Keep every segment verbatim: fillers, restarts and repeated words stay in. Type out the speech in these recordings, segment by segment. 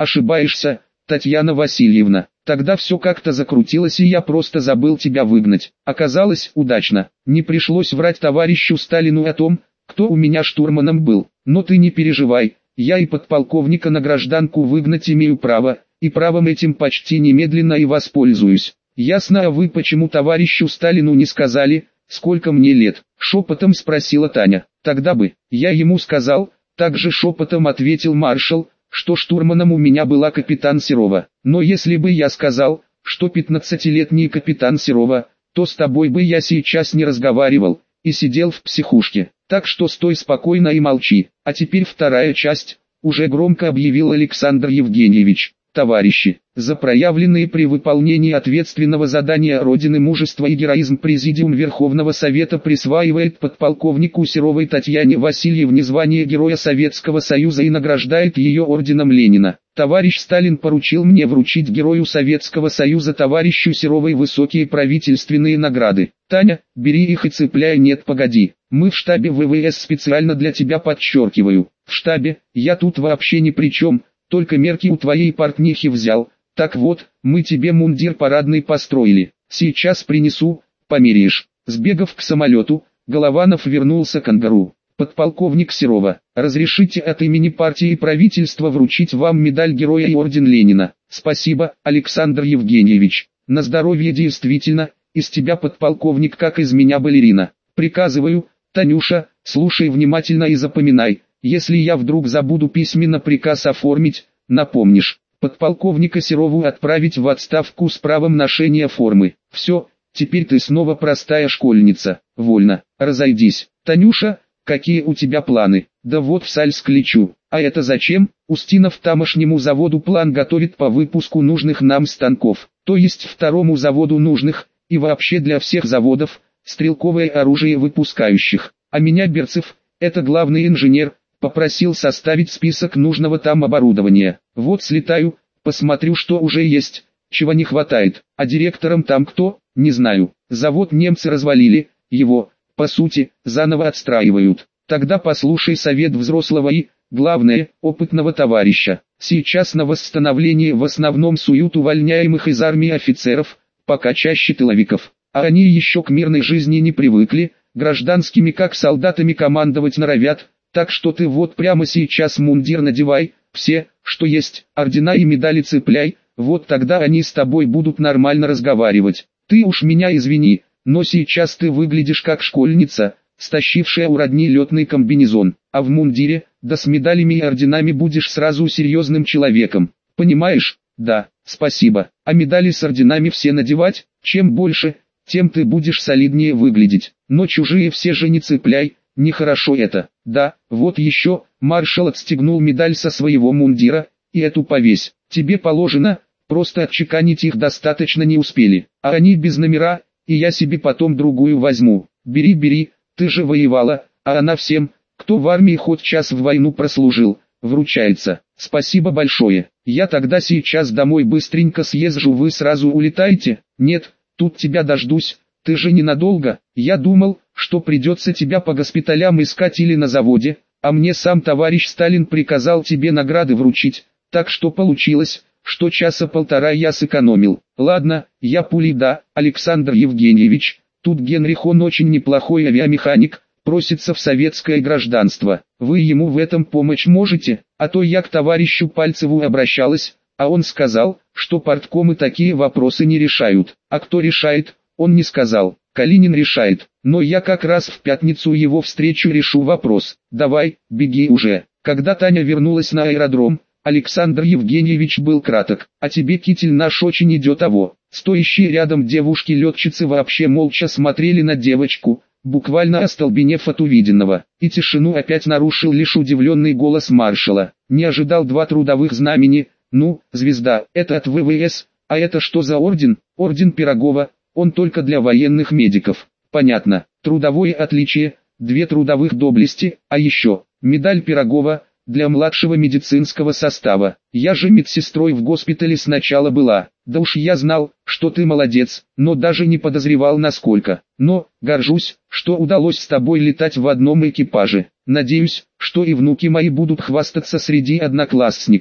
Ошибаешься, Татьяна Васильевна. Тогда все как-то закрутилось, и я просто забыл тебя выгнать. Оказалось, удачно. Не пришлось врать товарищу Сталину о том, кто у меня штурманом был. Но ты не переживай, я и подполковника на гражданку выгнать имею право, и правом этим почти немедленно и воспользуюсь. Ясно, а вы почему товарищу Сталину не сказали, сколько мне лет? Шепотом спросила Таня. Тогда бы, я ему сказал, также шепотом ответил маршал, что штурманом у меня была капитан Серова. Но если бы я сказал, что пятнадцатилетний капитан Серова, то с тобой бы я сейчас не разговаривал, и сидел в психушке. Так что стой спокойно и молчи. А теперь вторая часть, уже громко объявил Александр Евгеньевич. Товарищи, за проявленные при выполнении ответственного задания Родины мужество и героизм Президиум Верховного Совета присваивает подполковнику Серовой Татьяне Васильевне звание Героя Советского Союза и награждает ее орденом Ленина. Товарищ Сталин поручил мне вручить Герою Советского Союза товарищу Серовой высокие правительственные награды. Таня, бери их и цепляй. Нет, погоди, мы в штабе ВВС специально для тебя подчеркиваю. В штабе, я тут вообще ни при чем. Только мерки у твоей портнихи взял. Так вот, мы тебе мундир парадный построили. Сейчас принесу, померяешь. Сбегав к самолету, Голованов вернулся к ангару. Подполковник Серова, разрешите от имени партии и правительства вручить вам медаль Героя и орден Ленина. Спасибо, Александр Евгеньевич. На здоровье. Действительно, из тебя подполковник, как из меня балерина. Приказываю, Танюша, слушай внимательно и запоминай. Если я вдруг забуду письменно приказ оформить, напомнишь. Подполковника Серову отправить в отставку с правом ношения формы. Все, теперь ты снова простая школьница. Вольно, разойдись. Танюша, какие у тебя планы? Да вот в Сальск лечу. А это зачем? Устинов тамошнему заводу план готовит по выпуску нужных нам станков. То есть второму заводу нужных, и вообще для всех заводов, стрелковое оружие выпускающих. А меня Берцев, это главный инженер, попросил составить список нужного там оборудования. Вот слетаю, посмотрю, что уже есть, чего не хватает. А директором там кто? Не знаю. Завод немцы развалили, его, по сути, заново отстраивают. Тогда послушай совет взрослого и, главное, опытного товарища. Сейчас на восстановление в основном суют увольняемых из армии офицеров, пока чаще тыловиков. А они еще к мирной жизни не привыкли, гражданскими как солдатами командовать норовят. Так что ты вот прямо сейчас мундир надевай, все, что есть, ордена и медали цепляй, вот тогда они с тобой будут нормально разговаривать. Ты уж меня извини, но сейчас ты выглядишь как школьница, стащившая у родни летный комбинезон, а в мундире, да с медалями и орденами будешь сразу серьезным человеком. Понимаешь? Да, спасибо. А медали с орденами все надевать, чем больше, тем ты будешь солиднее выглядеть. Но чужие все же не цепляй. Нехорошо это. Да, вот еще, маршал отстегнул медаль со своего мундира, и эту повесь. Тебе положено, просто отчеканить их достаточно не успели. А они без номера, и я себе потом другую возьму. Бери, бери, ты же воевала, а она всем, кто в армии хоть час в войну прослужил, вручается. Спасибо большое. Я тогда сейчас домой быстренько съезжу, вы сразу улетаете? Нет, тут тебя дождусь. Ты же ненадолго. Я думал, что придется тебя по госпиталям искать или на заводе, а мне сам товарищ Сталин приказал тебе награды вручить, так что получилось, что часа полтора я сэкономил. Ладно, я пулей. Да, Александр Евгеньевич, тут Генрих, он очень неплохой авиамеханик, просится в советское гражданство. Вы ему в этом помочь можете? А то я к товарищу Пальцеву обращалась, а он сказал, что парткомы такие вопросы не решают. А кто решает? Он не сказал. Калинин решает, но я как раз в пятницу его встречу, решу вопрос. Давай, беги уже. Когда Таня вернулась на аэродром, Александр Евгеньевич был краток. А тебе китель наш очень идет. Того. Стоящие рядом девушки-летчицы вообще молча смотрели на девочку, буквально остолбенев от увиденного. И тишину опять нарушил лишь удивленный голос маршала. Не ожидал два трудовых знамени. Ну, звезда, это от ВВС, а это что за орден? Орден Пирогова. Он только для военных медиков. Понятно. Трудовое отличие, две трудовых доблести, а еще, медаль Пирогова, для младшего медицинского состава. Я же медсестрой в госпитале сначала была. Да уж я знал, что ты молодец, но даже не подозревал насколько. Но, горжусь, что удалось с тобой летать в одном экипаже. Надеюсь, что и внуки мои будут хвастаться среди одноклассников.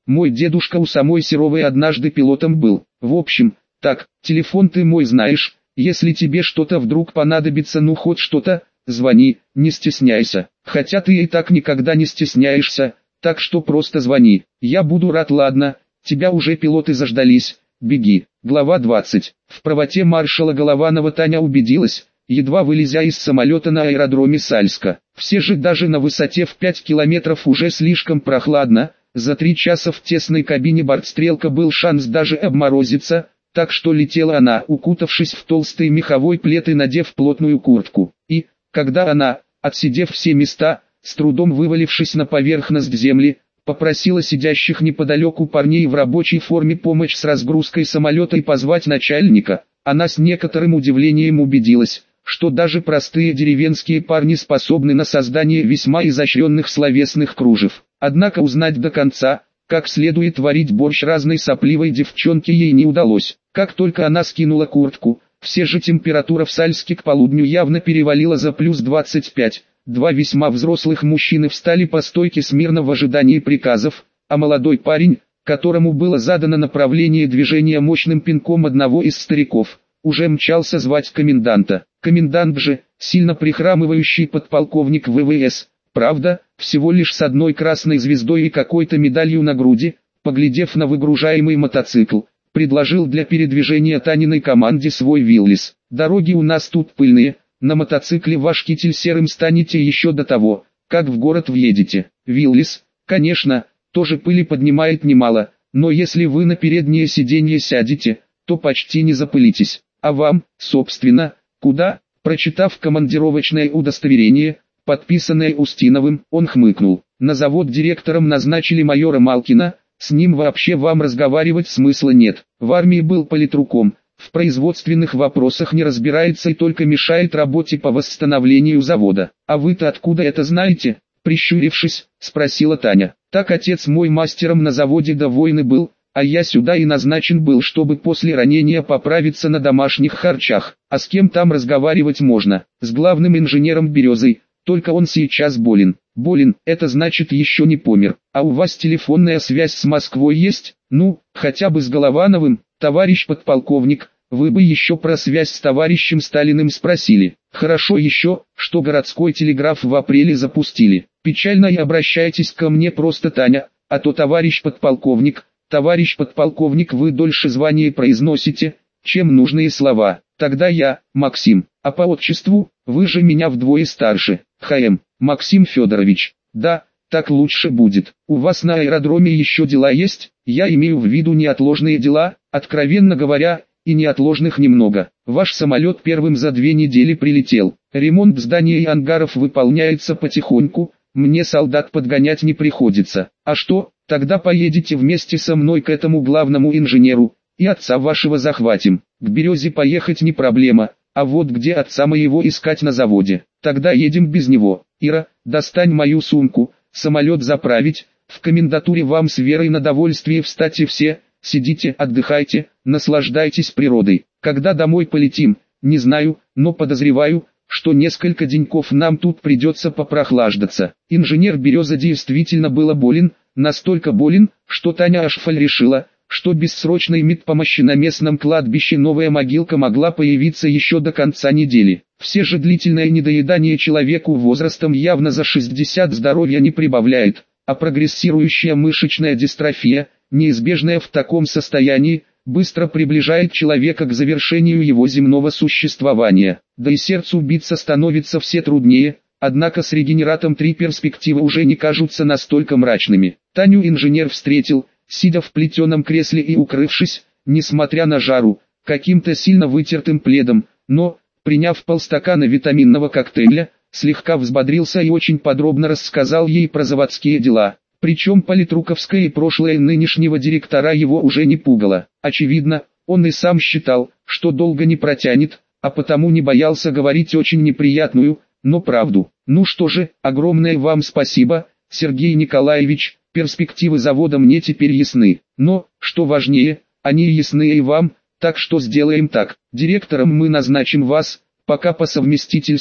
Мой дедушка у самой Серовой однажды пилотом был. В общем, так, телефон ты мой знаешь, если тебе что-то вдруг понадобится, ну хоть что-то, звони, не стесняйся. Хотя ты и так никогда не стесняешься, так что просто звони. Я буду рад, ладно, тебя уже пилоты заждались, беги. Глава двадцать. В правоте маршала Голованова Таня убедилась, едва вылезя из самолета на аэродроме Сальска. Все же даже на высоте в пять километров уже слишком прохладно, за три часа в тесной кабине бортстрелка был шанс даже обморозиться, так что летела она, укутавшись в толстый меховой плед и надев плотную куртку. И, когда она, отсидев все места, с трудом вывалившись на поверхность земли, попросила сидящих неподалеку парней в рабочей форме помочь с разгрузкой самолета и позвать начальника, она с некоторым удивлением убедилась, что даже простые деревенские парни способны на создание весьма изощренных словесных кружев. Однако узнать до конца, как следует варить борщ разной сопливой девчонке, ей не удалось. Как только она скинула куртку, все же температура в Сальске к полудню явно перевалила за плюс двадцать пять. Два весьма взрослых мужчины встали по стойке смирно в ожидании приказов, а молодой парень, которому было задано направление движения мощным пинком одного из стариков, уже мчался звать коменданта. Комендант же, сильно прихрамывающий подполковник вэ вэ эс, правда, всего лишь с одной красной звездой и какой-то медалью на груди, поглядев на выгружаемый мотоцикл, предложил для передвижения Таниной команде свой Виллис. «Дороги у нас тут пыльные, на мотоцикле ваш китель серым станете еще до того, как в город въедете. Виллис, конечно, тоже пыли поднимает немало, но если вы на переднее сиденье сядете, то почти не запылитесь. А вам, собственно, куда?» Прочитав командировочное удостоверение, подписанное Устиновым, он хмыкнул. «На завод директором назначили майора Малкина, с ним вообще вам разговаривать смысла нет. В армии был политруком, в производственных вопросах не разбирается и только мешает работе по восстановлению завода. А вы-то откуда это знаете?» Прищурившись, спросила Таня. «Так отец мой мастером на заводе до войны был, а я сюда и назначен был, чтобы после ранения поправиться на домашних харчах. А с кем там разговаривать можно? С главным инженером Березой, только он сейчас болен». «Болен, это значит еще не помер. А у вас телефонная связь с Москвой есть? Ну, хотя бы с Головановым, товарищ подполковник, вы бы еще про связь с товарищем Сталиным спросили. Хорошо еще, что городской телеграф в апреле запустили. Печально и обращайтесь ко мне просто Таня, а то товарищ подполковник, товарищ подполковник вы дольше звания произносите, чем нужные слова. Тогда я, Максим, а по отчеству, вы же меня вдвое старше, ха-эм, Максим Федорович. Да, так лучше будет. У вас на аэродроме еще дела есть? Я имею в виду неотложные дела, откровенно говоря, и неотложных немного. Ваш самолет первым за две недели прилетел. Ремонт здания и ангаров выполняется потихоньку, мне солдат подгонять не приходится. А что, тогда поедете вместе со мной к этому главному инженеру, и отца вашего захватим. К Березе поехать не проблема, а вот где отца моего искать на заводе. Тогда едем без него. Ира, достань мою сумку, самолет заправить, в комендатуре вам с Верой на довольствие встать и все, сидите, отдыхайте, наслаждайтесь природой. Когда домой полетим, не знаю, но подозреваю, что несколько деньков нам тут придется попрохлаждаться. Инженер Береза действительно был болен, настолько болен, что Таня Ашфаль решила, что без срочной медпомощи на местном кладбище новая могилка могла появиться еще до конца недели. Все же длительное недоедание человеку возрастом явно за шестьдесят здоровья не прибавляет, а прогрессирующая мышечная дистрофия, неизбежная в таком состоянии, быстро приближает человека к завершению его земного существования. Да и сердцу биться становится все труднее, однако с регенератом три перспективы уже не кажутся настолько мрачными. Таню инженер встретил, сидя в плетеном кресле и укрывшись, несмотря на жару, каким-то сильно вытертым пледом, но, приняв полстакана витаминного коктейля, слегка взбодрился и очень подробно рассказал ей про заводские дела. Причем политруковское и прошлое нынешнего директора его уже не пугало. Очевидно, он и сам считал, что долго не протянет, а потому не боялся говорить очень неприятную, но правду. «Ну что же, огромное вам спасибо, Сергей Николаевич, перспективы завода мне теперь ясны. Но, что важнее, они ясны и вам, так что сделаем так. Директором мы назначим вас, пока по совместительству,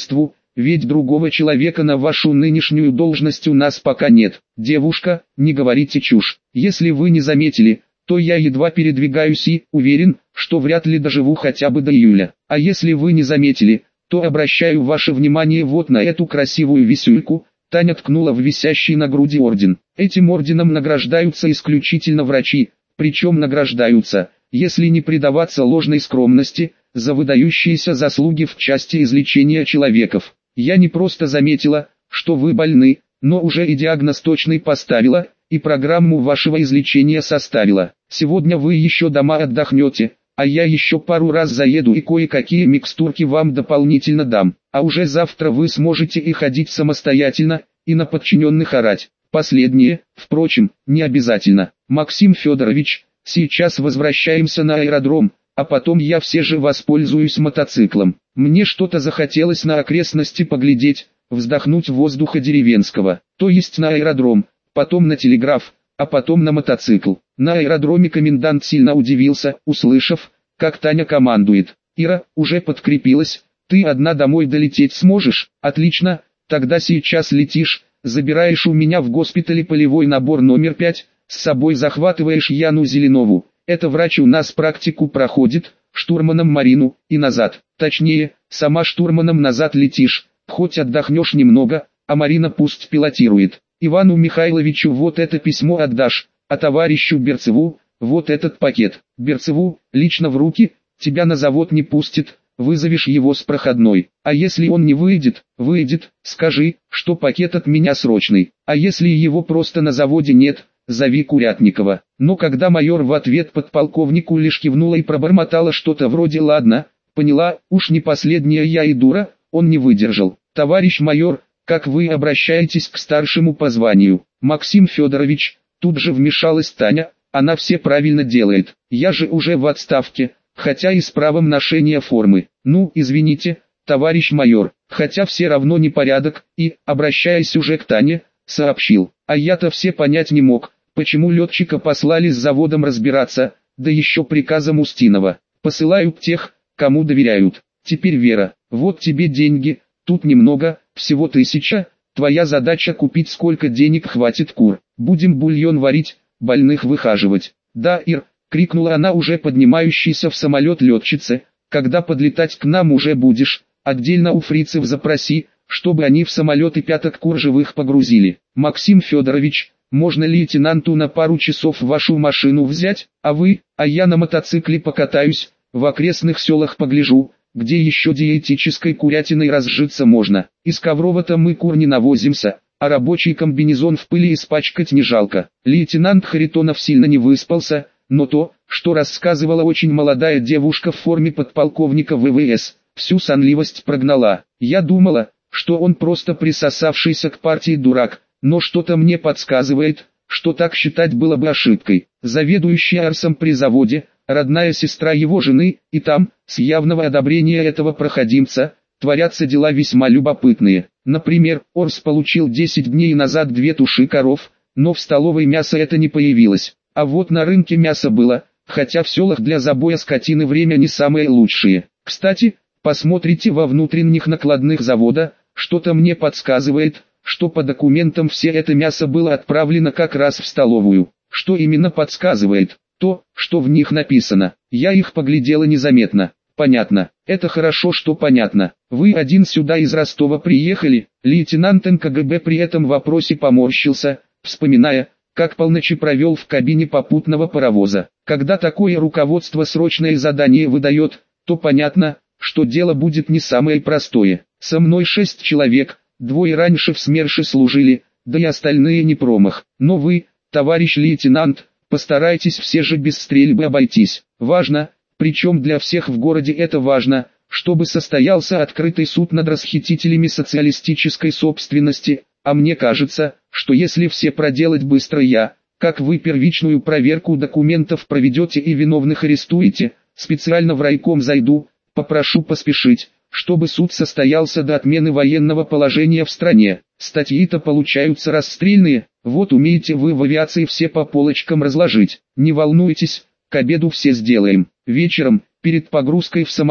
ведь другого человека на вашу нынешнюю должность у нас пока нет. Девушка, не говорите чушь. Если вы не заметили, то я едва передвигаюсь и уверен, что вряд ли доживу хотя бы до июля. А если вы не заметили, то обращаю ваше внимание вот на эту красивую висюльку. Таня ткнула в висящий на груди орден. Этим орденом награждаются исключительно врачи, причем награждаются, если не предаваться ложной скромности, за выдающиеся заслуги в части излечения человеков. Я не просто заметила, что вы больны, но уже и диагноз точный поставила, и программу вашего излечения составила. Сегодня вы еще дома отдохнете, а я еще пару раз заеду и кое-какие микстурки вам дополнительно дам. А уже завтра вы сможете и ходить самостоятельно, и на подчиненных орать. Последнее, впрочем, не обязательно. Максим Федорович, сейчас возвращаемся на аэродром, а потом я все же воспользуюсь мотоциклом. Мне что-то захотелось на окрестности поглядеть, вздохнуть воздуха деревенского, то есть на аэродром, потом на телеграф, а потом на мотоцикл. На аэродроме комендант сильно удивился, услышав, как Таня командует. «Ира, уже подкрепилась, ты одна домой долететь сможешь? Отлично, тогда сейчас летишь, забираешь у меня в госпитале полевой набор номер пять, с собой захватываешь Яну Зеленову, это врач у нас практику проходит, штурманом Марину, и назад, точнее, сама штурманом назад летишь, хоть отдохнешь немного, а Марина пусть пилотирует. Ивану Михайловичу вот это письмо отдашь, а товарищу Берцеву, вот этот пакет. Берцеву, лично в руки, тебя на завод не пустит, вызовешь его с проходной. А если он не выйдет, выйдет, скажи, что пакет от меня срочный. А если его просто на заводе нет, зови Курятникова». Но когда майор в ответ подполковнику лишь кивнула и пробормотала что-то вроде «ладно, поняла, уж не последняя я и дура», он не выдержал. «Товарищ майор, как вы обращаетесь к старшему по званию?» «Максим Федорович», тут же вмешалась Таня, «она все правильно делает, я же уже в отставке, хотя и с правом ношения формы. Ну, извините, товарищ майор, хотя все равно непорядок», и, обращаясь уже к Тане, сообщил, «а я-то все понять не мог, почему летчика послали с заводом разбираться, да еще приказом Устинова. Посылают тех, кому доверяют. Теперь Вера, вот тебе деньги, тут немного, всего тысяча, твоя задача купить сколько денег хватит кур. Будем бульон варить, больных выхаживать». «Да, Ир», — крикнула она уже поднимающейся в самолет летчице, «когда подлетать к нам уже будешь, отдельно у фрицев запроси, чтобы они в самолеты пяток кур живых погрузили. Максим Федорович, можно лейтенанту на пару часов вашу машину взять, а вы, а я на мотоцикле покатаюсь, в окрестных селах погляжу, где еще диетической курятиной разжиться можно. Из Коврова-то мы кур не навозимся, а рабочий комбинезон в пыли испачкать не жалко». Лейтенант Харитонов сильно не выспался, но то, что рассказывала очень молодая девушка в форме подполковника вэ вэ эс, всю сонливость прогнала. «Я думала, что он просто присосавшийся к партии дурак, но что-то мне подсказывает, что так считать было бы ошибкой. Заведующая Арсом при заводе, родная сестра его жены, и там, с явного одобрения этого проходимца, творятся дела весьма любопытные. Например, Орс получил десять дней назад две туши коров, но в столовой мясо это не появилось, а вот на рынке мясо было, хотя в селах для забоя скотины время не самые лучшие. Кстати, посмотрите во внутренних накладных завода, что-то мне подсказывает, что по документам все это мясо было отправлено как раз в столовую. Что именно подсказывает? То, что в них написано. Я их поглядела незаметно. Понятно. Это хорошо, что понятно. Вы один сюда из Ростова приехали? Лейтенант эн ка гэ бэ при этом вопросе поморщился, вспоминая, как полночи провел в кабине попутного паровоза. Когда такое руководство срочное задание выдает, то понятно, что дело будет не самое простое. Со мной шесть человек, двое раньше в СМЕРШе служили, да и остальные не промах. Но вы, товарищ лейтенант, постарайтесь все же без стрельбы обойтись. Важно, причем для всех в городе это важно, чтобы состоялся открытый суд над расхитителями социалистической собственности, а мне кажется, что если все проделать быстро я, как вы первичную проверку документов проведете и виновных арестуете, специально в райком зайду, попрошу поспешить, чтобы суд состоялся до отмены военного положения в стране. Статьи-то получаются расстрельные, вот умеете вы в авиации все по полочкам разложить. Не волнуйтесь, к обеду все сделаем. Вечером, перед погрузкой в самолет,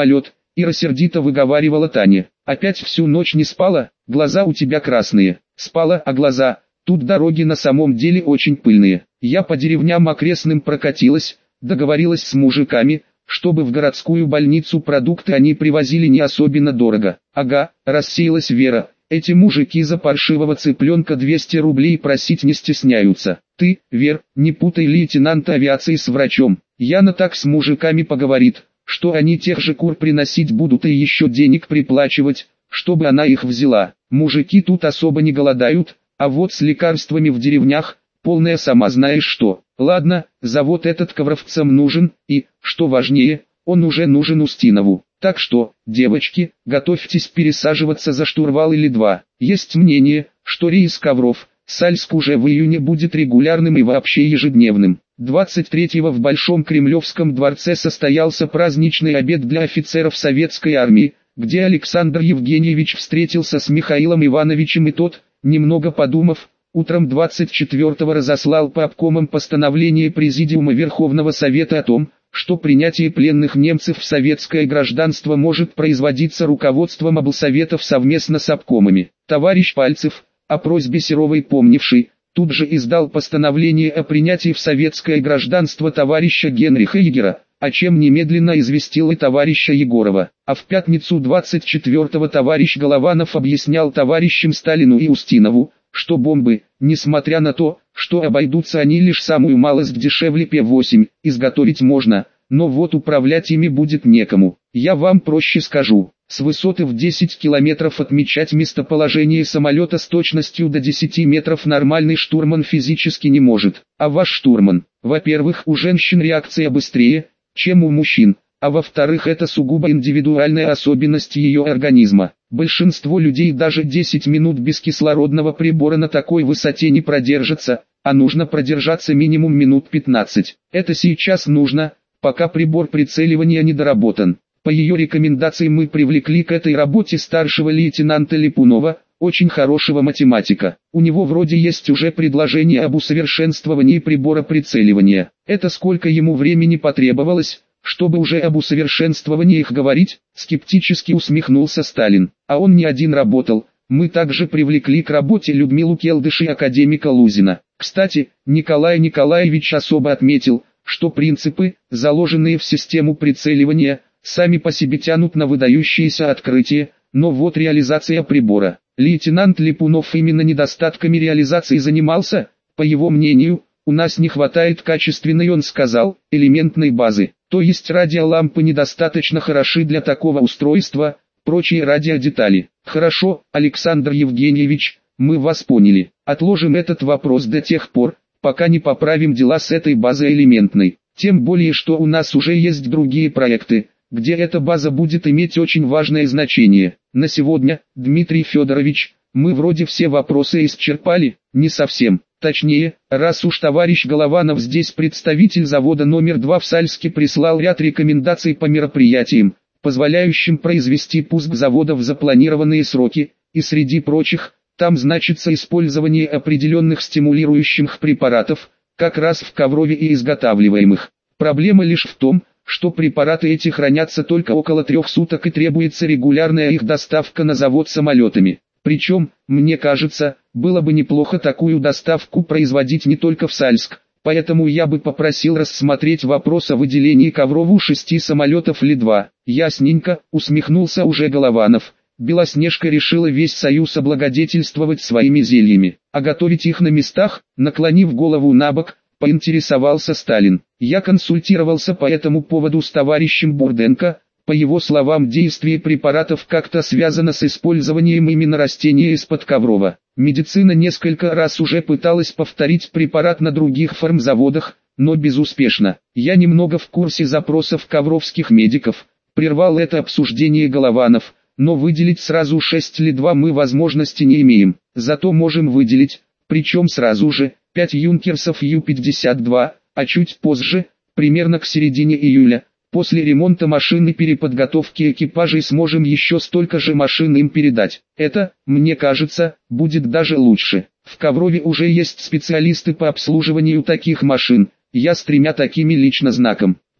Ира сердито выговаривала Таня. Опять всю ночь не спала, глаза у тебя красные. Спала, а глаза, тут дороги на самом деле очень пыльные. Я по деревням окрестным прокатилась, договорилась с мужиками, чтобы в городскую больницу продукты они привозили не особенно дорого. Ага, рассеялась Вера. Эти мужики за паршивого цыпленка двести рублей просить не стесняются. Ты, Вер, не путай лейтенанта авиации с врачом. Яна так с мужиками поговорит, что они тех же кур приносить будут и еще денег приплачивать, чтобы она их взяла. Мужики тут особо не голодают, а вот с лекарствами в деревнях, полная сама знаешь что. Ладно, завод этот ковровцам нужен, и, что важнее, он уже нужен Устинову. Так что, девочки, готовьтесь пересаживаться за штурвал или два. Есть мнение, что рейс Ковров-Сальск уже в июне будет регулярным и вообще ежедневным. двадцать третьего в Большом Кремлевском дворце состоялся праздничный обед для офицеров советской армии, где Александр Евгеньевич встретился с Михаилом Ивановичем и тот, немного подумав, утром двадцать четвёртого разослал по обкомам постановление Президиума Верховного Совета о том, что принятие пленных немцев в советское гражданство может производиться руководством облсоветов совместно с обкомами. Товарищ Пальцев, о просьбе Серовой помнивший, тут же издал постановление о принятии в советское гражданство товарища Генриха Егера, о чем немедленно известил и товарища Егорова. А в пятницу двадцать четвёртого товарищ Голованов объяснял товарищам Сталину и Устинову, что бомбы, несмотря на то, что обойдутся они лишь самую малость дешевле П восемь, изготовить можно, но вот управлять ими будет некому. Я вам проще скажу, с высоты в десять километров отмечать местоположение самолета с точностью до десяти метров нормальный штурман физически не может. А ваш штурман, во-первых, у женщин реакция быстрее, чем у мужчин, а во-вторых, это сугубо индивидуальная особенность ее организма. Большинство людей даже десять минут без кислородного прибора на такой высоте не продержатся, а нужно продержаться минимум минут пятнадцать. Это сейчас нужно, пока прибор прицеливания не доработан. По ее рекомендации мы привлекли к этой работе старшего лейтенанта Липунова, очень хорошего математика. У него вроде есть уже предложение об усовершенствовании прибора прицеливания. Это сколько ему времени потребовалось, чтобы уже об усовершенствовании их говорить, скептически усмехнулся Сталин. А он не один работал. Мы также привлекли к работе Людмилу Келдыш и академика Лузина. Кстати, Николай Николаевич особо отметил, что принципы, заложенные в систему прицеливания, сами по себе тянут на выдающиеся открытия, но вот реализация прибора. Лейтенант Липунов именно недостатками реализации занимался, по его мнению, у нас не хватает качественной, он сказал, элементной базы. То есть радиолампы недостаточно хороши для такого устройства, прочие радиодетали. Хорошо, Александр Евгеньевич, мы вас поняли. Отложим этот вопрос до тех пор, пока не поправим дела с этой базой элементной. Тем более, что у нас уже есть другие проекты, где эта база будет иметь очень важное значение. На сегодня, Дмитрий Федорович, мы вроде все вопросы исчерпали, не совсем. Точнее, раз уж товарищ Голованов здесь представитель завода номер два в Сальске прислал ряд рекомендаций по мероприятиям, позволяющим произвести пуск завода в запланированные сроки, и среди прочих, там значится использование определенных стимулирующих препаратов, как раз в Коврове и изготавливаемых. Проблема лишь в том, что препараты эти хранятся только около трех суток и требуется регулярная их доставка на завод самолетами. Причем, мне кажется, было бы неплохо такую доставку производить не только в Сальск, поэтому я бы попросил рассмотреть вопрос о выделении Коврову шести самолетов Ли два. Ясненько, усмехнулся уже Голованов. Белоснежка решила весь союз облагодетельствовать своими зельями, а готовить их на местах, наклонив голову набок, поинтересовался Сталин. Я консультировался по этому поводу с товарищем Бурденко. По его словам, действие препаратов как-то связано с использованием именно растения из-под Коврова. Медицина несколько раз уже пыталась повторить препарат на других фармзаводах, но безуспешно. Я немного в курсе запросов ковровских медиков, прервал это обсуждение Голованов, но выделить сразу шесть Ли два мы возможности не имеем. Зато можем выделить, причем сразу же, пять юнкерсов Ю пятьдесят два, а чуть позже, примерно к середине июля, после ремонта машин и переподготовки экипажей сможем еще столько же машин им передать. Это, мне кажется, будет даже лучше. В Коврове уже есть специалисты по обслуживанию таких машин, я с тремя такими лично знаком.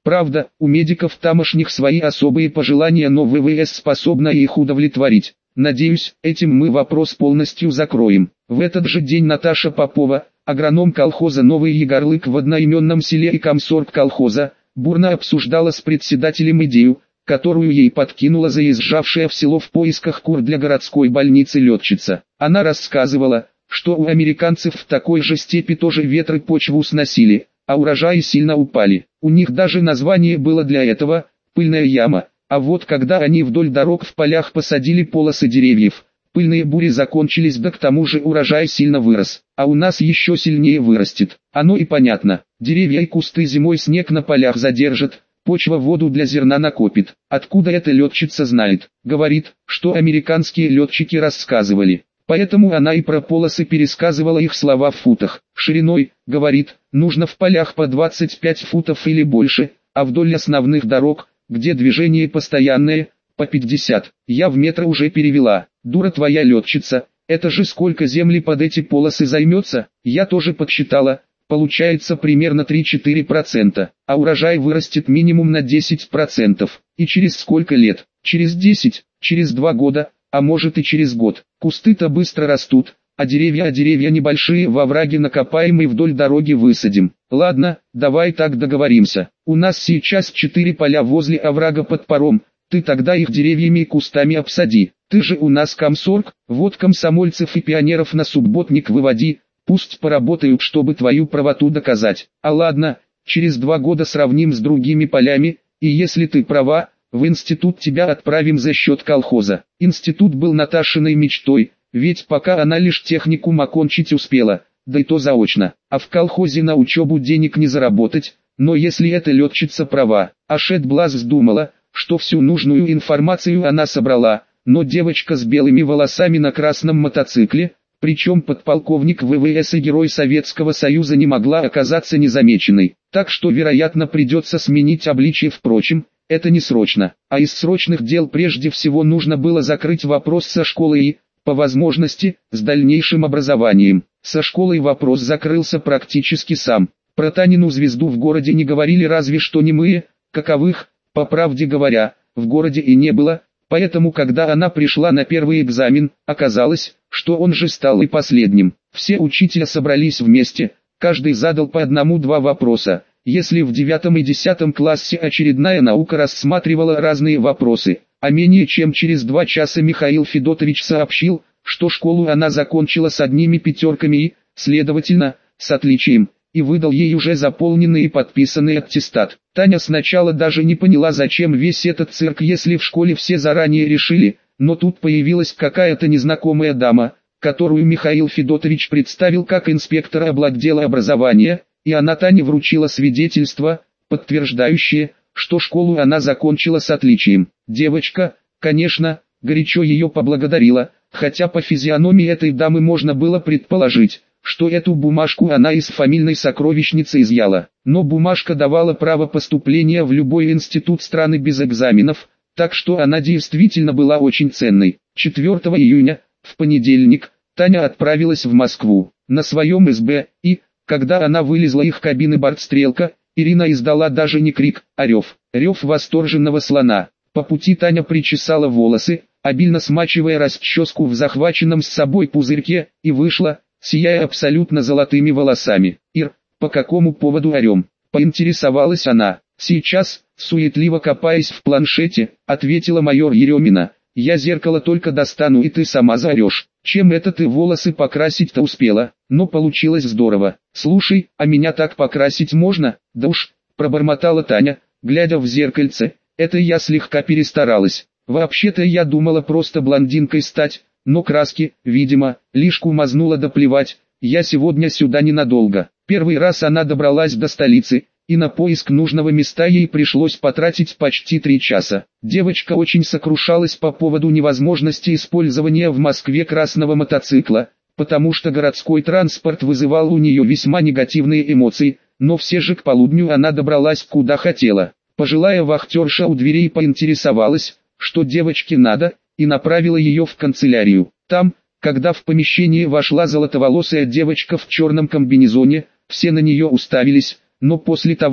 Правда, у медиков тамошних свои особые пожелания, но ВВС способна их удовлетворить. Надеюсь, этим мы вопрос полностью закроем. В этот же день Наташа Попова, агроном колхоза Новый Егорлык в одноименном селе и комсорг колхоза, бурно обсуждала с председателем идею, которую ей подкинула заезжавшая в село в поисках кур для городской больницы летчица. Она рассказывала, что у американцев в такой же степи тоже ветры почву сносили, а урожаи сильно упали. У них даже название было для этого – пыльная яма. А вот когда они вдоль дорог в полях посадили полосы деревьев, пыльные бури закончились, да к тому же урожай сильно вырос, а у нас еще сильнее вырастет. Оно и понятно, деревья и кусты зимой снег на полях задержат, почва воду для зерна накопит. Откуда эта летчица знает? Говорит, что американские летчики рассказывали. Поэтому она и про полосы пересказывала их слова в футах. Шириной, говорит, нужно в полях по двадцать пять футов или больше, а вдоль основных дорог, где движение постоянное, по пятьдесят. Я в метры уже перевела. Дура твоя летчица, это же сколько земли под эти полосы займется? Я тоже подсчитала, получается примерно три-четыре процента, а урожай вырастет минимум на десять процентов. И через сколько лет? Через десять, через два года, а может и через год. Кусты-то быстро растут, а деревья, а деревья небольшие во враге накопаем и вдоль дороги высадим. Ладно, давай так договоримся. У нас сейчас четыре поля возле оврага под паром, ты тогда их деревьями и кустами обсади. Ты же у нас комсорг, вот комсомольцев и пионеров на субботник выводи, пусть поработают, чтобы твою правоту доказать. А ладно, через два года сравним с другими полями, и если ты права, в институт тебя отправим за счет колхоза. Институт был Наташиной мечтой, ведь пока она лишь техникум окончить успела, да и то заочно. А в колхозе на учебу денег не заработать, но если эта летчица права, а Шетблас вздумала, что всю нужную информацию она собрала, но девочка с белыми волосами на красном мотоцикле, причем подполковник ВВС и герой Советского Союза, не могла оказаться незамеченной. Так что вероятно придется сменить обличие. Впрочем, это не срочно, а из срочных дел прежде всего нужно было закрыть вопрос со школой и, по возможности, с дальнейшим образованием. Со школой вопрос закрылся практически сам. Про Танину звезду в городе не говорили разве что немые, каковых, по правде говоря, в городе и не было, поэтому когда она пришла на первый экзамен, оказалось, что он же стал и последним. Все учителя собрались вместе, каждый задал по одному-два вопроса. Если в девятом и десятом классе очередная наука рассматривала разные вопросы, а менее чем через два часа Михаил Федотович сообщил, что школу она закончила с одними пятерками и, следовательно, с отличием, и выдал ей уже заполненный и подписанный аттестат. Таня сначала даже не поняла, зачем весь этот цирк, если в школе все заранее решили, но тут появилась какая-то незнакомая дама, которую Михаил Федотович представил как инспектора облатдела образования, и она Тане вручила свидетельство, подтверждающее, что школу она закончила с отличием. Девочка, конечно, горячо ее поблагодарила, хотя по физиономии этой дамы можно было предположить, что эту бумажку она из фамильной сокровищницы изъяла. Но бумажка давала право поступления в любой институт страны без экзаменов, так что она действительно была очень ценной. четвёртого июня, в понедельник, Таня отправилась в Москву, на своем СБ, и, когда она вылезла из кабины бортстрелка, Ирина издала даже не крик, а рев, рев восторженного слона. По пути Таня причесала волосы, обильно смачивая расческу в захваченном с собой пузырьке, и вышла, сияя абсолютно золотыми волосами. «Ир, по какому поводу орем?» — поинтересовалась она. «Сейчас», суетливо копаясь в планшете, ответила майор Еремина. «Я зеркало только достану, и ты сама заорешь. Чем это ты волосы покрасить-то успела? Но получилось здорово. Слушай, а меня так покрасить можно?» «Да уж», — пробормотала Таня, глядя в зеркальце. «Это я слегка перестаралась. Вообще-то я думала просто блондинкой стать, но краски, видимо, лишку мазнула, да плевать. Я сегодня сюда ненадолго». Первый раз она добралась до столицы, и на поиск нужного места ей пришлось потратить почти три часа. Девочка очень сокрушалась по поводу невозможности использования в Москве красного мотоцикла, потому что городской транспорт вызывал у нее весьма негативные эмоции, но все же к полудню она добралась куда хотела. Пожилая вахтерша у дверей поинтересовалась, что девочке надо, и направила ее в канцелярию. Там, когда в помещение вошла золотоволосая девочка в черном комбинезоне, все на нее уставились, но после того,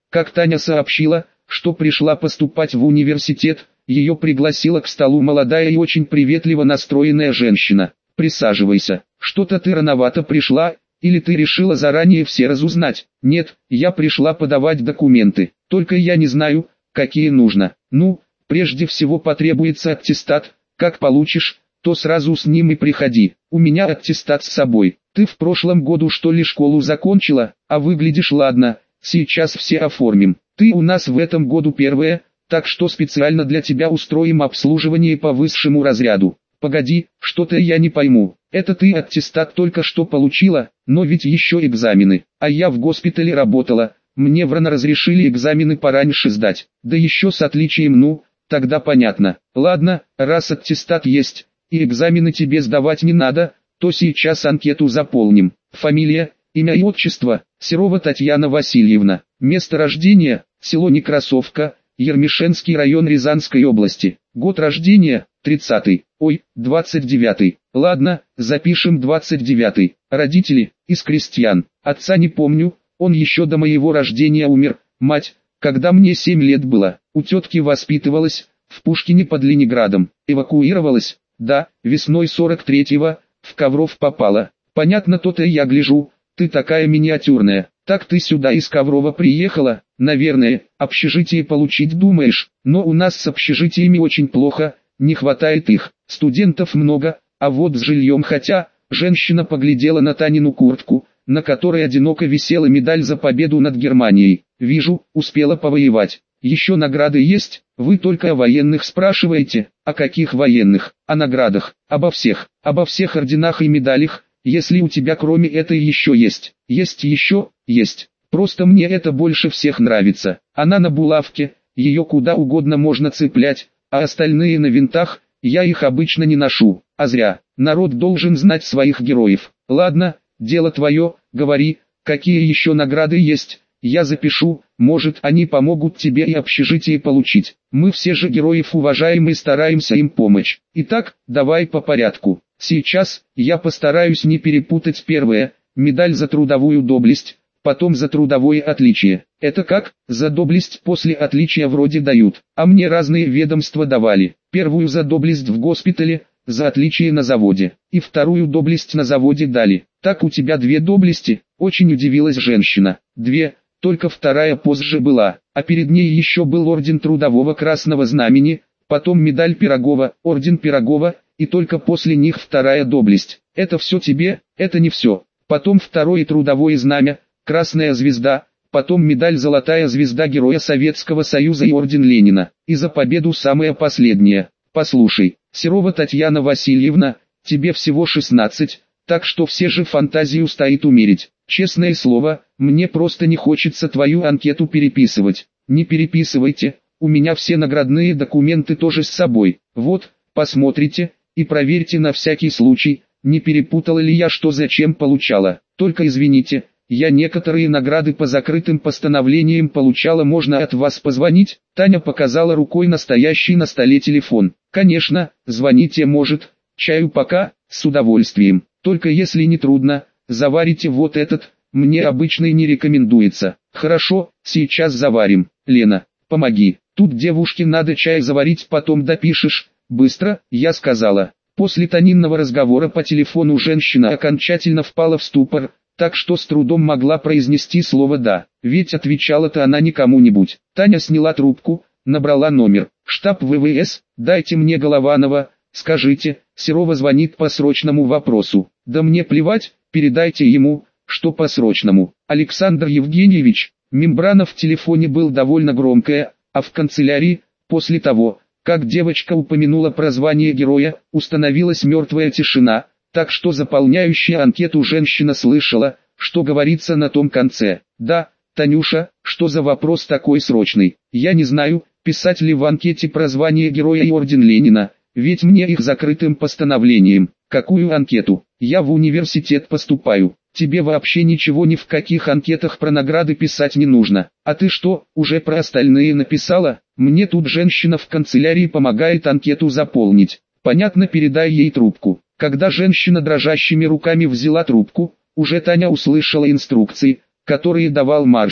Как Таня сообщила, что пришла поступать в университет, ее пригласила к столу молодая и очень приветливо настроенная женщина. «Присаживайся, что-то ты рановато пришла, или ты решила заранее все разузнать?» «Нет, я пришла подавать документы, только я не знаю, какие нужно. Ну, прежде всего потребуется аттестат, как получишь, то сразу с ним и приходи. У меня аттестат с собой. Ты в прошлом году что ли школу закончила, а выглядишь ладно, сейчас все оформим. Ты у нас в этом году первая, так что специально для тебя устроим обслуживание по высшему разряду». «Погоди, что-то я не пойму. Это ты аттестат только что получила, но ведь еще экзамены. А я в госпитале работала, мне в РАН разрешили экзамены пораньше сдать. Да еще с отличием, ну, тогда понятно. Ладно, раз аттестат есть, и экзамены тебе сдавать не надо, то сейчас анкету заполним. Фамилия, имя и отчество: Серова Татьяна Васильевна. Место рождения: село Некрасовка, Ермешенский район Рязанской области. Год рождения: тридцатый, ой, двадцать девятый. Ладно, запишем двадцать девятый. Родители: из крестьян. Отца не помню, он еще до моего рождения умер. Мать: когда мне семь лет было, у тетки воспитывалась, в Пушкине под Ленинградом. Эвакуировалась, да, весной сорок третьего, в Ковров попала. Понятно, то-то я гляжу, ты такая миниатюрная. Так ты сюда из Коврова приехала, наверное, общежитие получить думаешь, но у нас с общежитиями очень плохо, не хватает их, студентов много, а вот с жильем хотя, женщина поглядела на Танину куртку, на которой одиноко висела медаль за победу над Германией. Вижу, успела повоевать. Еще награды есть? Вы только о военных спрашиваете. О каких военных? О наградах. Обо всех. Обо всех орденах и медалях. Если у тебя кроме этой еще есть. Есть еще? Есть. Просто мне это больше всех нравится. Она на булавке, ее куда угодно можно цеплять, а остальные на винтах, я их обычно не ношу. А зря. Народ должен знать своих героев. Ладно, дело твое, говори, какие еще награды есть. Я запишу, может они помогут тебе и общежитие получить. Мы все же героев уважаем и стараемся им помочь. Итак, давай по порядку. Сейчас, я постараюсь не перепутать первое, медаль за трудовую доблесть, потом за трудовое отличие. Это как? За доблесть после отличия вроде дают, а мне разные ведомства давали. Первую за доблесть в госпитале, за отличие на заводе, и вторую доблесть на заводе дали. Так у тебя две доблести? Очень удивилась женщина. Две. Только вторая позже была, а перед ней еще был орден Трудового Красного Знамени, потом медаль Пирогова, орден Пирогова, и только после них вторая доблесть. Это все тебе? Это не все. Потом второе Трудовое Знамя, Красная Звезда, потом медаль Золотая Звезда Героя Советского Союза и орден Ленина. И за победу самое последнее. Послушай, Серова Татьяна Васильевна, тебе всего шестнадцать, так что все же фантазию стоит умерить. Честное слово, мне просто не хочется твою анкету переписывать. Не переписывайте, у меня все наградные документы тоже с собой. Вот, посмотрите, и проверьте на всякий случай, не перепутала ли я что зачем получала. Только извините, я некоторые награды по закрытым постановлениям получала, можно от вас позвонить? Таня показала рукой настоящий на столе телефон. Конечно, звоните, может, чаю пока, с удовольствием, только если не трудно. Заварите вот этот, мне обычный не рекомендуется. Хорошо, сейчас заварим. Лена, помоги. Тут девушке надо чай заварить, потом допишешь. Быстро, я сказала. После Танинного разговора по телефону женщина окончательно впала в ступор, так что с трудом могла произнести слово «да», ведь отвечала-то она не кому-нибудь. Таня сняла трубку, набрала номер. Штаб ВВС, дайте мне Голованова, скажите, Серова звонит по срочному вопросу. Да мне плевать. Передайте ему, что по срочному. Александр Евгеньевич, мембрана в телефоне был довольно громкая, а в канцелярии, после того, как девочка упомянула про звание героя, установилась мертвая тишина, так что заполняющая анкету женщина слышала, что говорится на том конце. Да, Танюша, что за вопрос такой срочный? Я не знаю, писать ли в анкете про звание героя и орден Ленина, ведь мне их закрытым постановлением. Какую анкету? Я в университет поступаю. Тебе вообще ничего ни в каких анкетах про награды писать не нужно. А ты что, уже про остальные написала? Мне тут женщина в канцелярии помогает анкету заполнить. Понятно, передай ей трубку. Когда женщина дрожащими руками взяла трубку, уже Таня услышала инструкции, которые давал маршал.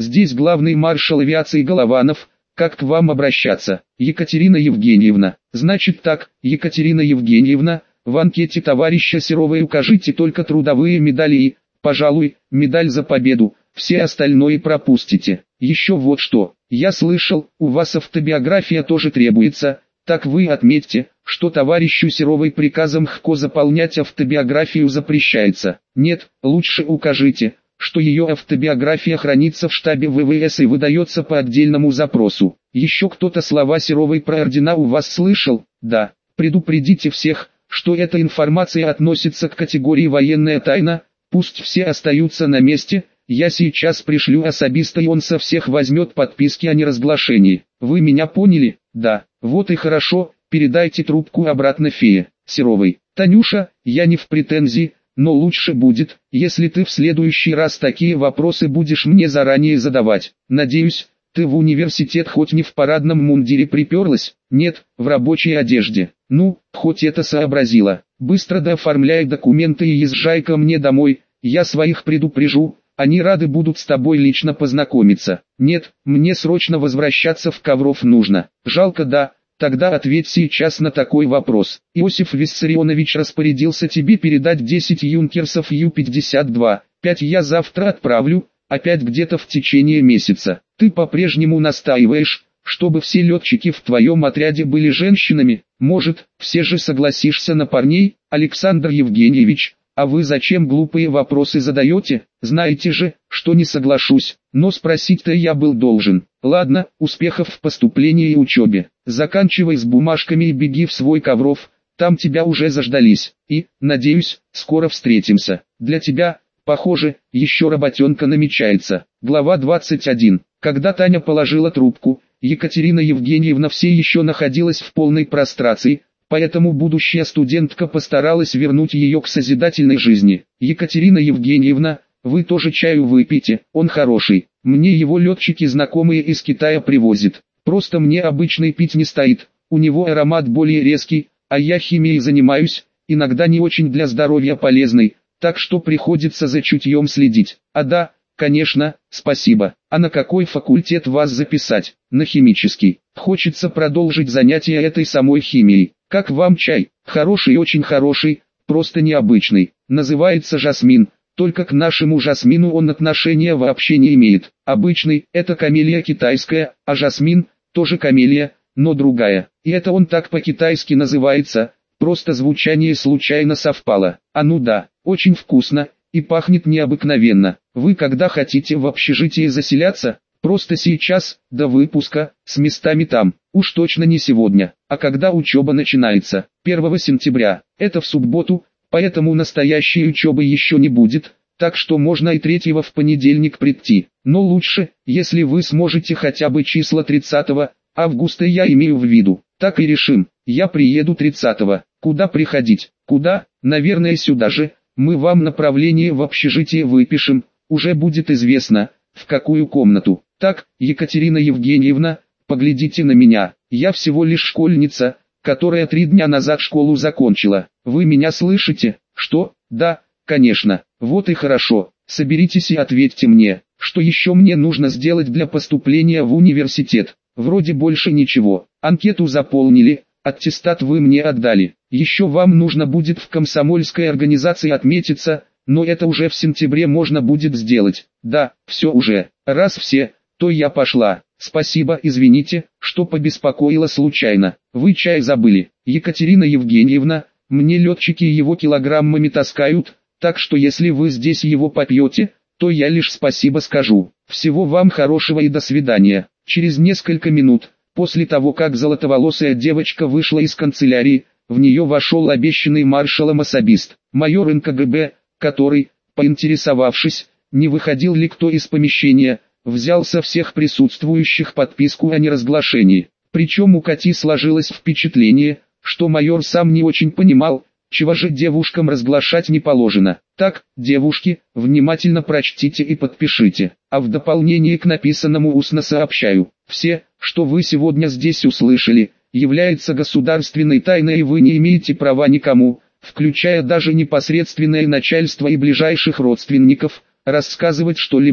Здесь главный маршал авиации Голованов. Как к вам обращаться? Екатерина Евгеньевна. Значит так, Екатерина Евгеньевна, в анкете товарища Серовой укажите только трудовые медали и, пожалуй, медаль за победу, все остальное пропустите. Еще вот что, я слышал, у вас автобиография тоже требуется, так вы отметьте, что товарищу Серовой приказом ХКО заполнять автобиографию запрещается. Нет, лучше укажите, что ее автобиография хранится в штабе ВВС и выдается по отдельному запросу. Еще кто-то слова Серовой про ордена у вас слышал? Да, предупредите всех, что эта информация относится к категории военная тайна, пусть все остаются на месте, я сейчас пришлю особиста и он со всех возьмет подписки о неразглашении. Вы меня поняли? Да, вот и хорошо, передайте трубку обратно фее, Серовой. Танюша, я не в претензии, но лучше будет, если ты в следующий раз такие вопросы будешь мне заранее задавать. Надеюсь, ты в университет хоть не в парадном мундире приперлась? Нет, в рабочей одежде. Ну, хоть это сообразила. Быстро дооформляй документы и езжай ко мне домой, я своих предупрежу, они рады будут с тобой лично познакомиться. Нет, мне срочно возвращаться в Ковров нужно. Жалко, да. Тогда ответь сейчас на такой вопрос. Иосиф Виссарионович распорядился тебе передать десять юнкерсов Ю пятьдесят два, пять я завтра отправлю, опять где-то в течение месяца. Ты по-прежнему настаиваешь, чтобы все летчики в твоем отряде были женщинами? Может, все же согласишься на парней, Александр Евгеньевич? А вы зачем глупые вопросы задаете? Знаете же, что не соглашусь, но спросить-то я был должен. Ладно, успехов в поступлении и учебе. Заканчивай с бумажками и беги в свой Ковров, там тебя уже заждались. И, надеюсь, скоро встретимся. Для тебя, похоже, еще работенка намечается. Глава двадцать один. Когда Таня положила трубку, Екатерина Евгеньевна все еще находилась в полной прострации, поэтому будущая студентка постаралась вернуть ее к созидательной жизни. Екатерина Евгеньевна, вы тоже чаю выпейте, он хороший. Мне его летчики знакомые из Китая привозят. Просто мне обычный пить не стоит, у него аромат более резкий, а я химией занимаюсь, иногда не очень для здоровья полезный, так что приходится за чутьем следить. А да, конечно, спасибо. А на какой факультет вас записать? На химический. Хочется продолжить занятия этой самой химией. Как вам чай? Хороший, очень хороший, просто необычный. Называется жасмин, только к нашему жасмину он отношения вообще не имеет. Обычный – это камелия китайская, а жасмин – тоже камелия, но другая. И это он так по-китайски называется, просто звучание случайно совпало. А ну да, очень вкусно и пахнет необыкновенно. Вы когда хотите в общежитии заселяться? Просто сейчас, до выпуска, с местами там. Уж точно не сегодня. А когда учеба начинается? первого сентября. Это в субботу, поэтому настоящей учебы еще не будет, так что можно и третьего в понедельник прийти. Но лучше, если вы сможете хотя бы числа тридцатого августа, я имею в виду. Так и решим. Я приеду тридцатого. Куда приходить? Куда? Наверное, сюда же. Мы вам направление в общежитие выпишем. Уже будет известно, в какую комнату. Так, Екатерина Евгеньевна, поглядите на меня. Я всего лишь школьница, которая три дня назад школу закончила. Вы меня слышите? Что? Да, конечно. Вот и хорошо. Соберитесь и ответьте мне, что еще мне нужно сделать для поступления в университет. Вроде больше ничего. Анкету заполнили, аттестат вы мне отдали. Еще вам нужно будет в комсомольской организации отметиться, но это уже в сентябре можно будет сделать. Да, все уже. Раз все, то я пошла. Спасибо, извините, что побеспокоила случайно. Вы чай забыли. Екатерина Евгеньевна, мне летчики его килограммами таскают, так что если вы здесь его попьете, то я лишь спасибо скажу. Всего вам хорошего и до свидания. Через несколько минут, после того как золотоволосая девочка вышла из канцелярии, в нее вошел обещанный маршалом особист, майор эн ка гэ бэ, который, поинтересовавшись, не выходил ли кто из помещения, взял со всех присутствующих подписку о неразглашении. Причем у Кати сложилось впечатление, что майор сам не очень понимал, чего же девушкам разглашать не положено. Так, девушки, внимательно прочтите и подпишите. А в дополнение к написанному устно сообщаю, все, что вы сегодня здесь услышали, является государственной тайной и вы не имеете права никому, включая даже непосредственное начальство и ближайших родственников, рассказывать что-либо,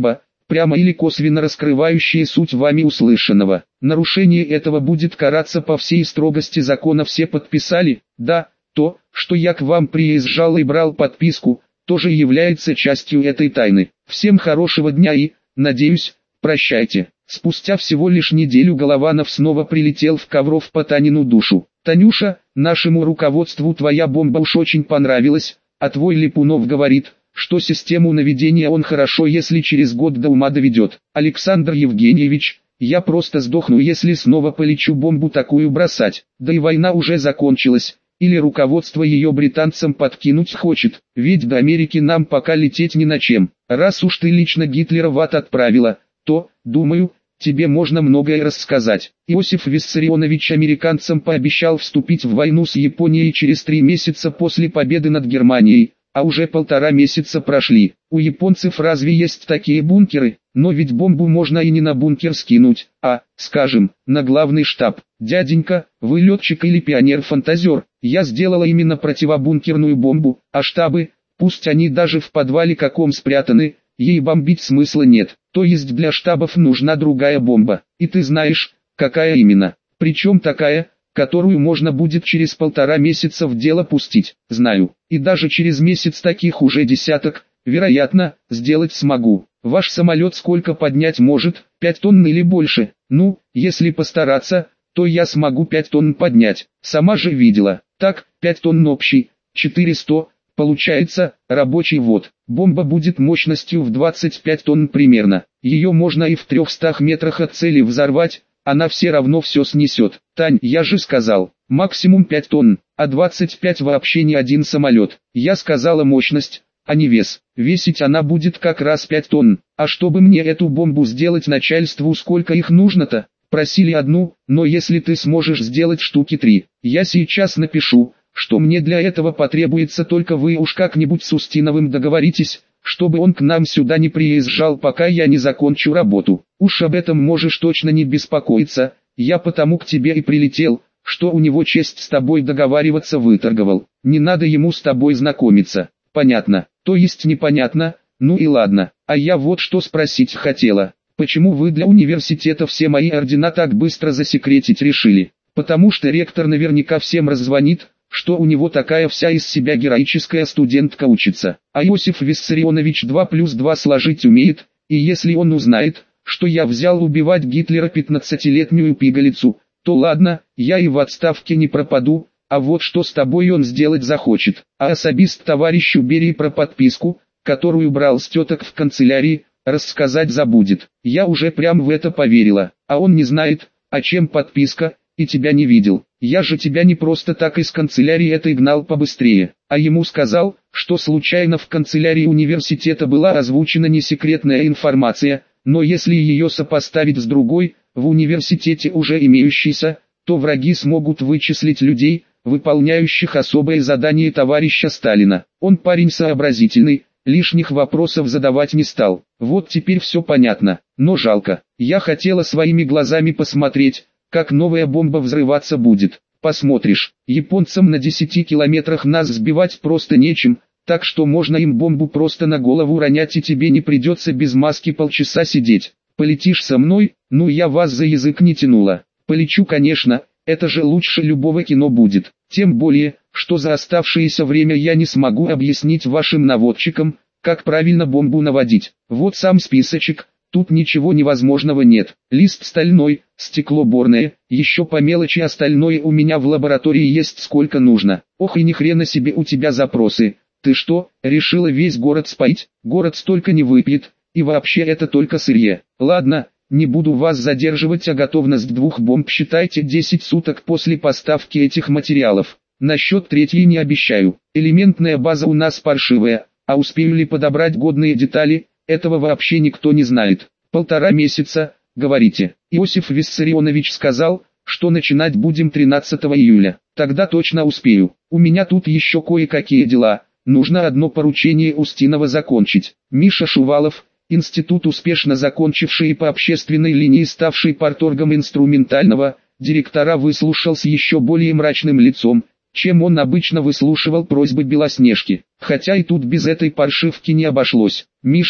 прямо или косвенно раскрывающие суть вами услышанного. Нарушение этого будет караться по всей строгости закона. Все подписали? Да. То, что я к вам приезжал и брал подписку, тоже является частью этой тайны. Всем хорошего дня и, надеюсь, прощайте. Спустя всего лишь неделю Голованов снова прилетел в Ковров по Танину душу. «Танюша, нашему руководству твоя бомба уж очень понравилась, а твой Липунов говорит, что систему наведения он хорошо, если через год до ума доведет. Александр Евгеньевич, я просто сдохну, если снова полечу бомбу такую бросать. Да и война уже закончилась, или руководство ее британцам подкинуть хочет, ведь до Америки нам пока лететь ни на чем. Раз уж ты лично Гитлера в ад отправила, то, думаю, тебе можно многое рассказать». Иосиф Виссарионович американцам пообещал вступить в войну с Японией через три месяца после победы над Германией, а уже полтора месяца прошли. У японцев разве есть такие бункеры? Но ведь бомбу можно и не на бункер скинуть, а, скажем, на главный штаб. Дяденька, вы летчик или пионер-фантазер? Я сделала именно противобункерную бомбу, а штабы, пусть они даже в подвале каком спрятаны, ей бомбить смысла нет. То есть для штабов нужна другая бомба. И ты знаешь, какая именно. Причем такая, которую можно будет через полтора месяца в дело пустить. Знаю. И даже через месяц таких уже десяток, вероятно, сделать смогу. Ваш самолет сколько поднять может? пять тонн или больше? Ну, если постараться, то я смогу пять тонн поднять. Сама же видела. Так, пять тонн общий, четыреста. Получается, рабочий ввод. Бомба будет мощностью в двадцать пять тонн примерно. Ее можно и в трехстах метрах от цели взорвать, она все равно все снесет. Тань, я же сказал, максимум пять тонн, а двадцать пять вообще не один самолет. Я сказала мощность, а не вес. Весить она будет как раз пять тонн. А чтобы мне эту бомбу сделать начальству, сколько их нужно-то? Просили одну, но если ты сможешь сделать штуки три, я сейчас напишу, что мне для этого потребуется, только вы уж как-нибудь с Устиновым договоритесь, чтобы он к нам сюда не приезжал, пока я не закончу работу. Уж об этом можешь точно не беспокоиться, я потому к тебе и прилетел, что у него честь с тобой договариваться выторговал. Не надо ему с тобой знакомиться. Понятно, то есть непонятно, ну и ладно. А я вот что спросить хотела. Почему вы для университета все мои ордена так быстро засекретить решили? Потому что ректор наверняка всем раззвонит, что у него такая вся из себя героическая студентка учится. А Иосиф Виссарионович два плюс два сложить умеет, и если он узнает, что я взял убивать Гитлера пятнадцатилетнюю пигалицу, то ладно, я и в отставке не пропаду, а вот что с тобой он сделать захочет. А особист товарищу Берии про подписку, которую брал с теток в канцелярии, рассказать забудет. Я уже прям в это поверила, а он не знает, о чем подписка, и тебя не видел. Я же тебя не просто так из канцелярии этой гнал побыстрее, а ему сказал, что случайно в канцелярии университета была озвучена не секретная информация, но если ее сопоставить с другой, в университете уже имеющейся, то враги смогут вычислить людей, выполняющих особое задание товарища Сталина. Он парень сообразительный, лишних вопросов задавать не стал. Вот теперь все понятно, но жалко. Я хотела своими глазами посмотреть, как новая бомба взрываться будет. Посмотришь, японцам на десяти километрах нас сбивать просто нечем, так что можно им бомбу просто на голову ронять, и тебе не придется без маски полчаса сидеть. Полетишь со мной? Ну, я вас за язык не тянула. Полечу, конечно, это же лучше любого кино будет. Тем более, что за оставшееся время я не смогу объяснить вашим наводчикам, как правильно бомбу наводить. Вот сам списочек. Тут ничего невозможного нет. Лист стальной, стекло борное, еще по мелочи остальное у меня в лаборатории есть сколько нужно. Ох, и ни хрена себе у тебя запросы. Ты что, решила весь город споить? Город столько не выпьет, и вообще это только сырье. Ладно, не буду вас задерживать, а готовность двух бомб считайте десять суток после поставки этих материалов. Насчет третьей не обещаю. Элементная база у нас паршивая, а успею ли подобрать годные детали? Этого вообще никто не знает. Полтора месяца, говорите. Иосиф Виссарионович сказал, что начинать будем тринадцатого июля. Тогда точно успею. У меня тут еще кое-какие дела. Нужно одно поручение Устинова закончить. Миша Шувалов, институт успешно закончивший и по общественной линии ставший парторгом инструментального, директора выслушал с еще более мрачным лицом, чем он обычно выслушивал просьбы Белоснежки. Хотя и тут без этой паршивки не обошлось. Миша,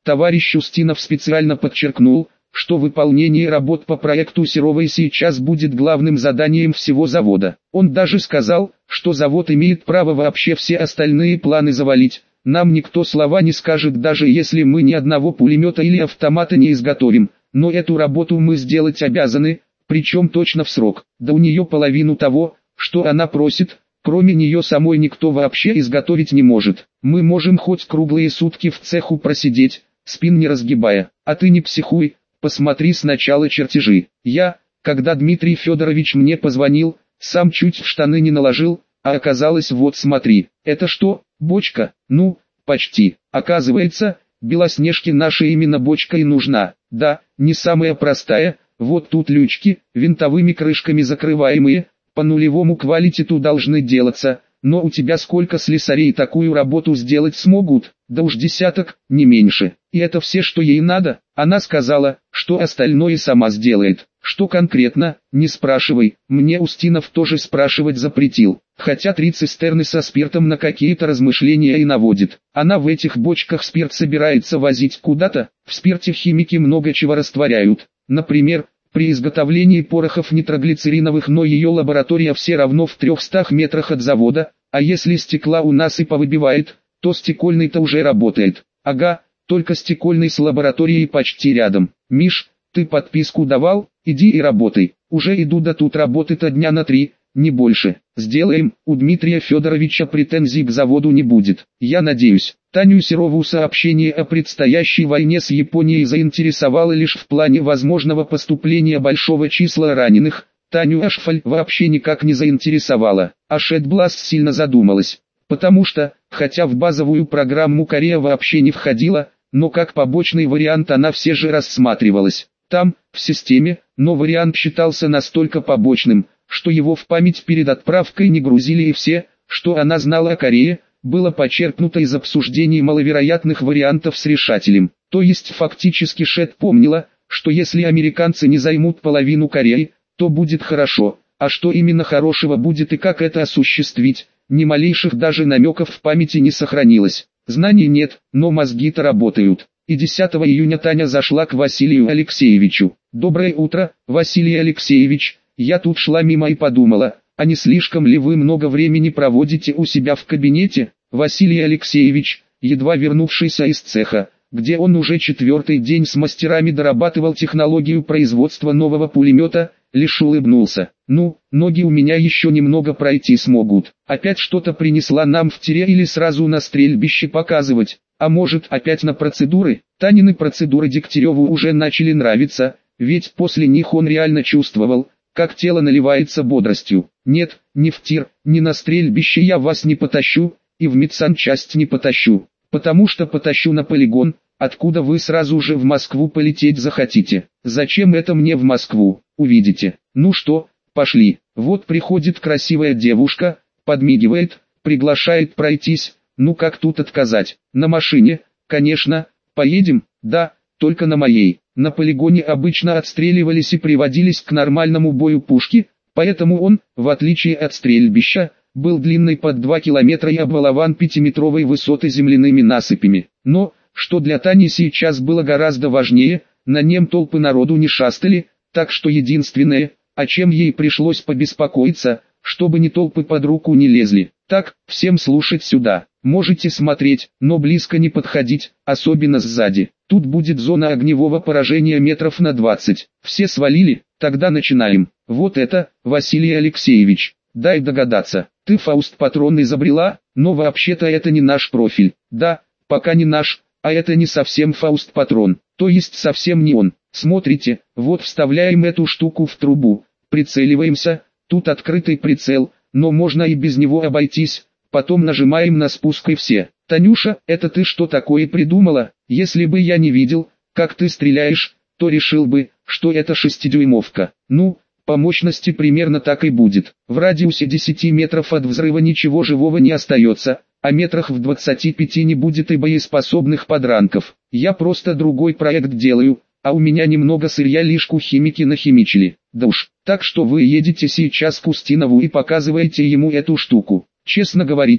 Товарищ Устинов специально подчеркнул, что выполнение работ по проекту Серовой сейчас будет главным заданием всего завода. Он даже сказал, что завод имеет право вообще все остальные планы завалить. Нам никто слова не скажет, даже если мы ни одного пулемета или автомата не изготовим, но эту работу мы сделать обязаны, причем точно в срок. Да у нее половину того, что она просит, кроме нее самой никто вообще изготовить не может. Мы можем хоть круглые сутки в цеху просидеть, спин не разгибая. А ты не психуй, посмотри сначала чертежи. Я, когда Дмитрий Федорович мне позвонил, сам чуть в штаны не наложил, а оказалось, вот смотри, это что, бочка? Ну, почти. Оказывается, Белоснежке наша именно бочка и нужна. Да, не самая простая, вот тут лючки, винтовыми крышками закрываемые, по нулевому квалитету должны делаться, но у тебя сколько слесарей такую работу сделать смогут? Да уж десяток, не меньше. И это все, что ей надо? Она сказала, что остальное сама сделает. Что конкретно, не спрашивай, мне Устинов тоже спрашивать запретил. Хотя три цистерны со спиртом на какие-то размышления и наводит. Она в этих бочках спирт собирается возить куда-то, в спирте химики много чего растворяют. Например, при изготовлении порохов нитроглицериновых, но ее лаборатория все равно в трехстах метрах от завода, а если стекла у нас и повыбивает, то стекольный-то уже работает. Ага, только стекольный с лабораторией почти рядом. Миш, ты подписку давал? Иди и работай. Уже иду, да тут работы-то дня на три, не больше. Сделаем, у Дмитрия Федоровича претензий к заводу не будет. Я надеюсь. Таню Серову сообщение о предстоящей войне с Японией заинтересовало лишь в плане возможного поступления большого числа раненых. Таню Ашфаль вообще никак не заинтересовала. А Шетбласт сильно задумалась. Потому что, хотя в базовую программу Корея вообще не входила, но как побочный вариант она все же рассматривалась. Там, в системе, но вариант считался настолько побочным, что его в память перед отправкой не грузили, и все, что она знала о Корее, было почерпнуто из обсуждений маловероятных вариантов с решателем. То есть фактически Шет помнила, что если американцы не займут половину Кореи, то будет хорошо, а что именно хорошего будет и как это осуществить, ни малейших даже намеков в памяти не сохранилось. Знаний нет, но мозги-то работают. И десятого июня Таня зашла к Василию Алексеевичу. «Доброе утро, Василий Алексеевич, я тут шла мимо и подумала, а не слишком ли вы много времени проводите у себя в кабинете?» Василий Алексеевич, едва вернувшийся из цеха, где он уже четвертый день с мастерами дорабатывал технологию производства нового пулемета, лишь улыбнулся. «Ну, ноги у меня еще немного пройти смогут. Опять что-то принесла нам в тире или сразу на стрельбище показывать? А может, опять на процедуры?» Танины процедуры Дегтяреву уже начали нравиться, ведь после них он реально чувствовал, как тело наливается бодростью. «Нет, ни в тир, ни на стрельбище я вас не потащу, и в медсанчасть не потащу, потому что потащу на полигон, откуда вы сразу же в Москву полететь захотите. Зачем это мне в Москву, увидите. Ну что, пошли». Вот приходит красивая девушка, подмигивает, приглашает пройтись. Ну как тут отказать? На машине, конечно. Поедем? Да, только на моей. На полигоне обычно отстреливались и приводились к нормальному бою пушки, поэтому он, в отличие от стрельбища, был длинный под два километра и обвалован пятиметровой высоты земляными насыпями. Но, что для Тани сейчас было гораздо важнее, на нем толпы народу не шастали, так что единственное, о чем ей пришлось побеспокоиться, чтобы ни толпы под руку не лезли. «Так, всем слушать сюда. Можете смотреть, но близко не подходить, особенно сзади. Тут будет зона огневого поражения метров на двадцать. Все свалили? Тогда начинаем. Вот это, Василий Алексеевич, дай догадаться, ты фауст-патрон изобрела, но вообще-то это не наш профиль». «Да, пока не наш, а это не совсем фауст-патрон, то есть совсем не он. Смотрите, вот вставляем эту штуку в трубу, прицеливаемся, тут открытый прицел, но можно и без него обойтись, потом нажимаем на спуск и все». «Танюша, это ты что такое придумала? Если бы я не видел, как ты стреляешь, то решил бы, что это шестидюймовка. Ну, по мощности примерно так и будет. В радиусе десяти метров от взрыва ничего живого не остается, а метрах в двадцати пяти не будет и боеспособных подранков. Я просто другой проект делаю, а у меня немного сырья лишку химики нахимичили. Да уж, так что вы едете сейчас к Устинову и показываете ему эту штуку. Честно говорите,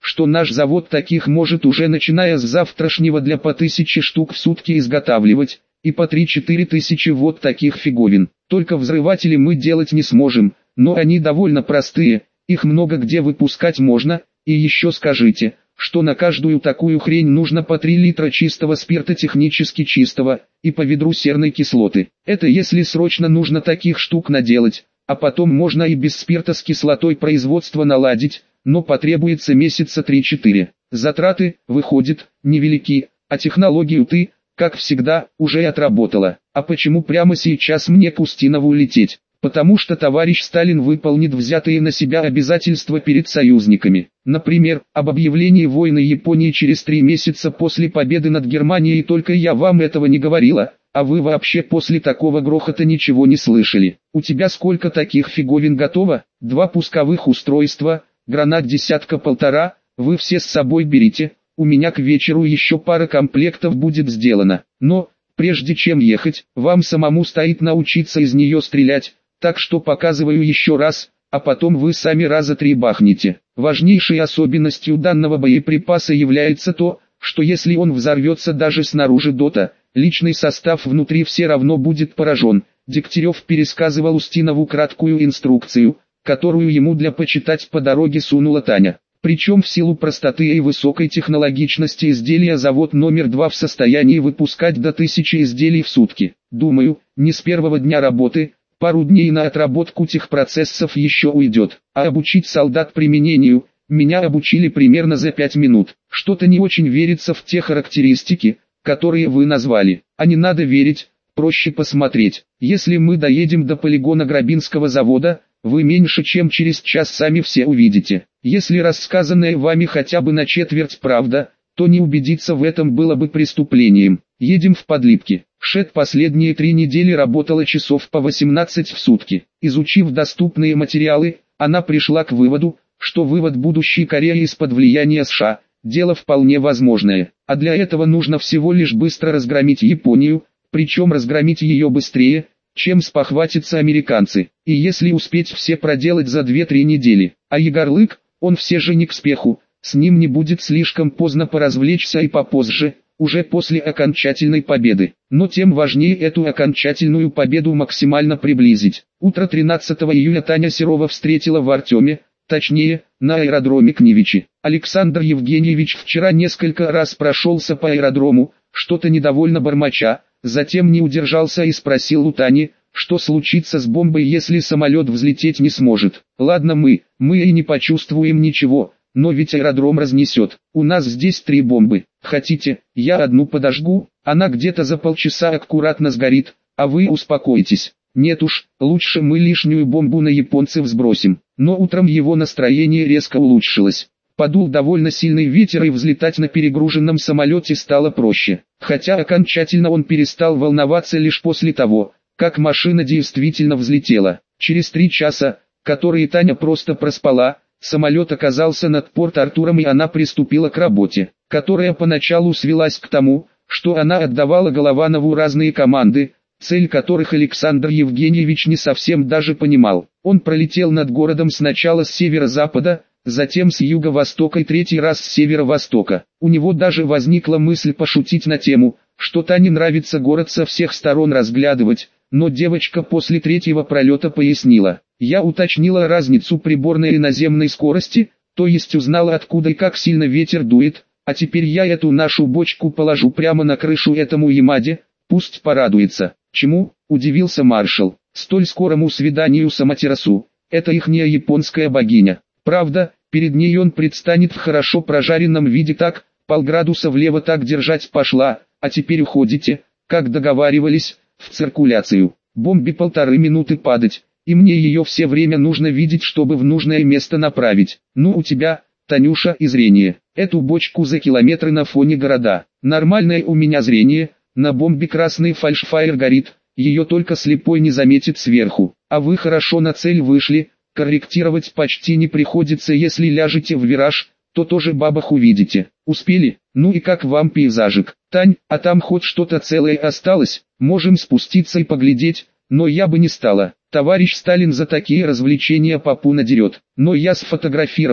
что наш завод таких может уже начиная с завтрашнего для по тысяче штук в сутки изготавливать, и по три-четыре тысячи вот таких фиговин. Только взрыватели мы делать не сможем, но они довольно простые, их много где выпускать можно, и еще скажите, что на каждую такую хрень нужно по три литра чистого спирта технически чистого, и по ведру серной кислоты. Это если срочно нужно таких штук наделать, а потом можно и без спирта с кислотой производство наладить, но потребуется месяца три-четыре. Затраты, выходит, невелики, а технологию ты, как всегда, уже отработала. А почему прямо сейчас мне к Устинову лететь? Потому что товарищ Сталин выполнит взятые на себя обязательства перед союзниками. Например, об объявлении войны Японии через три месяца после победы над Германией. Только я вам этого не говорила, а вы вообще после такого грохота ничего не слышали. У тебя сколько таких фиговин готово? Два пусковых устройства, гранат десятка-полтора, вы все с собой берите, у меня к вечеру еще пара комплектов будет сделано. Но, прежде чем ехать, вам самому стоит научиться из нее стрелять. Так что показываю еще раз, а потом вы сами раза три бахнете. Важнейшей особенностью данного боеприпаса является то, что если он взорвется даже снаружи ДОТа, личный состав внутри все равно будет поражен. Дегтярев пересказывал Устинову краткую инструкцию, которую ему для почитать по дороге сунула Таня. Причем в силу простоты и высокой технологичности изделия завод номер два в состоянии выпускать до тысячи изделий в сутки. Думаю, не с первого дня работы, пару дней на отработку техпроцессов еще уйдет, а обучить солдат применению, меня обучили примерно за пять минут. Что-то не очень верится в те характеристики, которые вы назвали, а не надо верить, проще посмотреть. Если мы доедем до полигона Грабинского завода, вы меньше чем через час сами все увидите. Если рассказанное вами хотя бы на четверть правда, то не убедиться в этом было бы преступлением. Едем в Подлипки. Шет последние три недели работала часов по восемнадцать в сутки. Изучив доступные материалы, она пришла к выводу, что вывод будущей Кореи из-под влияния США – дело вполне возможное. А для этого нужно всего лишь быстро разгромить Японию, причем разгромить ее быстрее, чем спохватятся американцы. И если успеть все проделать за две-три недели. А Егорлык, он все же не к спеху, с ним не будет слишком поздно поразвлечься и попозже, уже после окончательной победы. Но тем важнее эту окончательную победу максимально приблизить. Утро тринадцатого июля Таня Серова встретила в Артеме, точнее, на аэродроме Книвичи. Александр Евгеньевич вчера несколько раз прошелся по аэродрому, что-то недовольно бормоча, затем не удержался и спросил у Тани, что случится с бомбой, если самолет взлететь не сможет. Ладно мы, мы и не почувствуем ничего, но ведь аэродром разнесет. У нас здесь три бомбы. Хотите, я одну подожгу, она где-то за полчаса аккуратно сгорит, а вы успокойтесь. Нет уж, лучше мы лишнюю бомбу на японцев сбросим. Но утром его настроение резко улучшилось. Подул довольно сильный ветер и взлетать на перегруженном самолете стало проще. Хотя окончательно он перестал волноваться лишь после того, как машина действительно взлетела. Через три часа, которые Таня просто проспала, самолет оказался над Порт-Артуром и она приступила к работе, которая поначалу свелась к тому, что она отдавала Голованову разные команды, цель которых Александр Евгеньевич не совсем даже понимал. Он пролетел над городом сначала с северо-запада, затем с юго-востока и третий раз с северо-востока. У него даже возникла мысль пошутить на тему, что Тане нравится город со всех сторон разглядывать, но девочка после третьего пролета пояснила. Я уточнила разницу приборной и наземной скорости, то есть узнала откуда и как сильно ветер дует, а теперь я эту нашу бочку положу прямо на крышу этому Ямаде, пусть порадуется. Чему? Удивился маршал. Столь скорому свиданию с Аматерасу. Это ихняя японская богиня. Правда, перед ней он предстанет в хорошо прожаренном виде так, полградуса влево так держать пошла, а теперь уходите, как договаривались, в циркуляцию. Бомбе полторы минуты падать, и мне ее все время нужно видеть, чтобы в нужное место направить. Ну у тебя, Танюша, и зрение. Эту бочку за километры на фоне города. Нормальное у меня зрение, на бомбе красный фальшфайр горит, ее только слепой не заметит сверху. А вы хорошо на цель вышли, корректировать почти не приходится, если ляжете в вираж, то тоже бабах увидите. Успели? Ну и как вам пейзажик? Тань, а там хоть что-то целое осталось? Можем спуститься и поглядеть, но я бы не стала. Товарищ Сталин за такие развлечения попу надерет. Но я сфотографировала,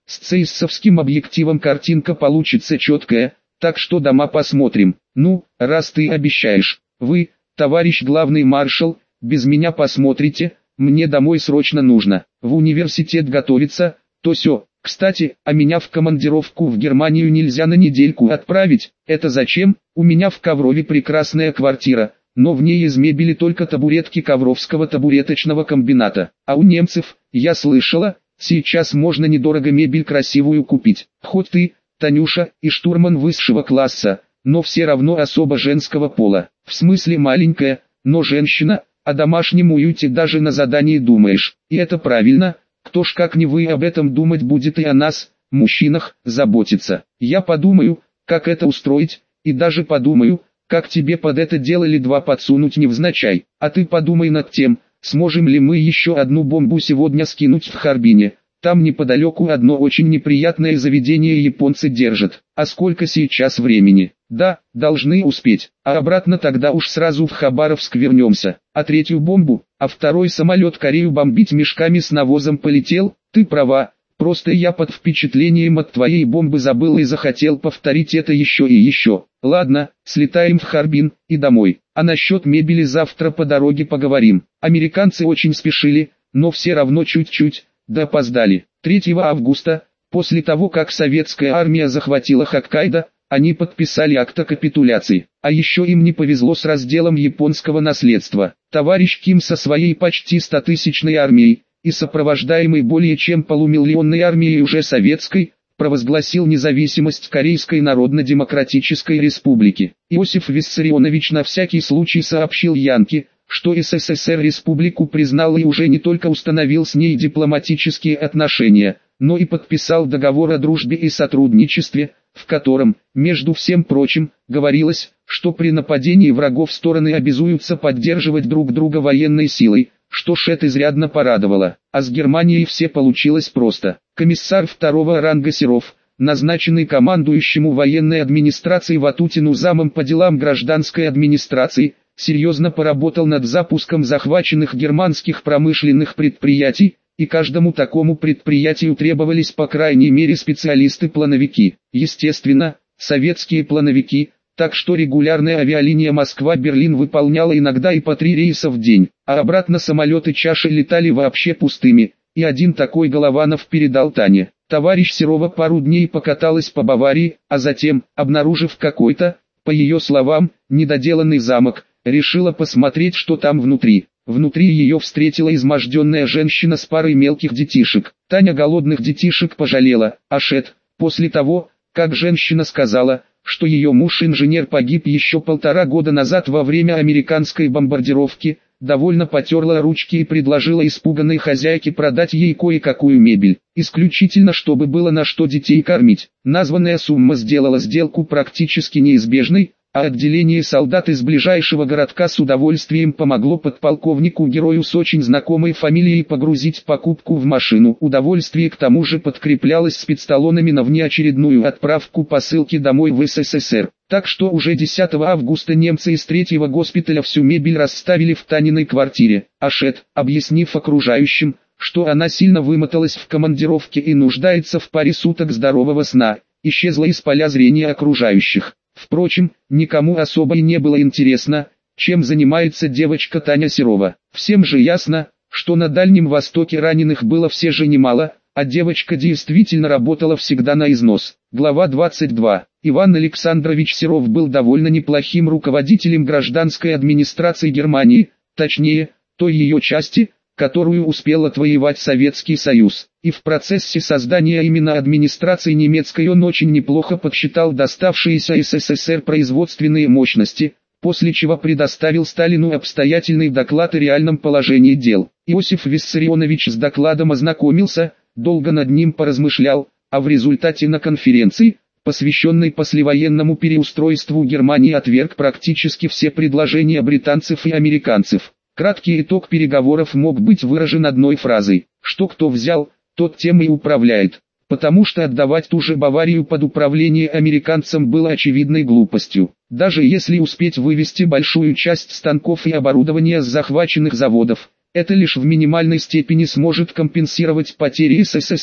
С цейссовским объективом картинка получится четкая, так что дома посмотрим. Ну, раз ты обещаешь. Вы, товарищ главный маршал, без меня посмотрите, мне домой срочно нужно. В университет готовиться, то сё. Кстати, а меня в командировку в Германию нельзя на недельку отправить. Это зачем? У меня в Коврове прекрасная квартира, но в ней из мебели только табуретки Ковровского табуреточного комбината. А у немцев, я слышала, сейчас можно недорого мебель красивую купить. Хоть ты, Танюша, и штурман высшего класса, но все равно особо женского пола. В смысле маленькая, но женщина, о домашнем уюте даже на задании думаешь. И это правильно. Кто ж как не вы об этом думать будет и о нас, мужчинах, заботиться. Я подумаю, как это устроить, и даже подумаю, как тебе под это дело ледва подсунуть невзначай. А ты подумай над тем, сможем ли мы еще одну бомбу сегодня скинуть в Харбине. Там неподалеку одно очень неприятное заведение японцы держат. А сколько сейчас времени? Да, должны успеть. А обратно тогда уж сразу в Хабаровск вернемся. А третью бомбу, а второй самолет Корею бомбить мешками с навозом полетел? Ты права. Просто я под впечатлением от твоей бомбы забыл и захотел повторить это еще и еще. Ладно, слетаем в Харбин и домой. А насчет мебели завтра по дороге поговорим. Американцы очень спешили, но все равно чуть-чуть, да опоздали. третьего августа, после того как советская армия захватила Хоккайдо, они подписали акт о капитуляции. А еще им не повезло с разделом японского наследства. Товарищ Ким со своей почти стотысячной армией, и сопровождаемый более чем полумиллионной армией уже советской, провозгласил независимость Корейской Народно-Демократической Республики. Иосиф Виссарионович на всякий случай сообщил Янке, что СССР республику признал и уже не только установил с ней дипломатические отношения, но и подписал договор о дружбе и сотрудничестве, в котором, между всем прочим, говорилось, что при нападении врагов стороны обязуются поддерживать друг друга военной силой, что ж это изрядно порадовало. А с Германией все получилось просто. Комиссар второго ранга Серов, назначенный командующему военной администрацией Ватутину замом по делам гражданской администрации, серьезно поработал над запуском захваченных германских промышленных предприятий, и каждому такому предприятию требовались по крайней мере специалисты-плановики. Естественно, советские плановики, так что регулярная авиалиния Москва-Берлин выполняла иногда и по три рейса в день, а обратно самолеты чаши летали вообще пустыми, и один такой Голованов передал Тане. Товарищ Серова пару дней покаталась по Баварии, а затем, обнаружив какой-то, по ее словам, недоделанный замок, решила посмотреть, что там внутри. Внутри ее встретила изможденная женщина с парой мелких детишек. Таня голодных детишек пожалела, а Шет, после того, как женщина сказала, что ее муж-инженер погиб еще полтора года назад во время американской бомбардировки, довольно потерла ручки и предложила испуганной хозяйке продать ей кое-какую мебель, исключительно чтобы было на что детей кормить. Названная сумма сделала сделку практически неизбежной, а отделение солдат из ближайшего городка с удовольствием помогло подполковнику-герою с очень знакомой фамилией погрузить покупку в машину. Удовольствие к тому же подкреплялось спецталонами на внеочередную отправку посылки домой в СССР. Так что уже десятого августа немцы из третьего госпиталя всю мебель расставили в Таниной квартире. А Шет, объяснив окружающим, что она сильно вымоталась в командировке и нуждается в паре суток здорового сна, исчезла из поля зрения окружающих. Впрочем, никому особо и не было интересно, чем занимается девочка Таня Серова. Всем же ясно, что на Дальнем Востоке раненых было все же немало, а девочка действительно работала всегда на износ. Глава двадцать два. Иван Александрович Серов был довольно неплохим руководителем гражданской администрации Германии, точнее, той ее части, которую успел отвоевать Советский Союз. И в процессе создания именно администрации немецкой он очень неплохо подсчитал доставшиеся СССР производственные мощности, после чего предоставил Сталину обстоятельный доклад о реальном положении дел. Иосиф Виссарионович с докладом ознакомился, долго над ним поразмышлял, а в результате на конференции, посвященной послевоенному переустройству Германии, отверг практически все предложения британцев и американцев. Краткий итог переговоров мог быть выражен одной фразой: что кто взял, тот тем и управляет. Потому что отдавать ту же Баварию под управление американцам было очевидной глупостью. Даже если успеть вывести большую часть станков и оборудования с захваченных заводов, это лишь в минимальной степени сможет компенсировать потери СССР,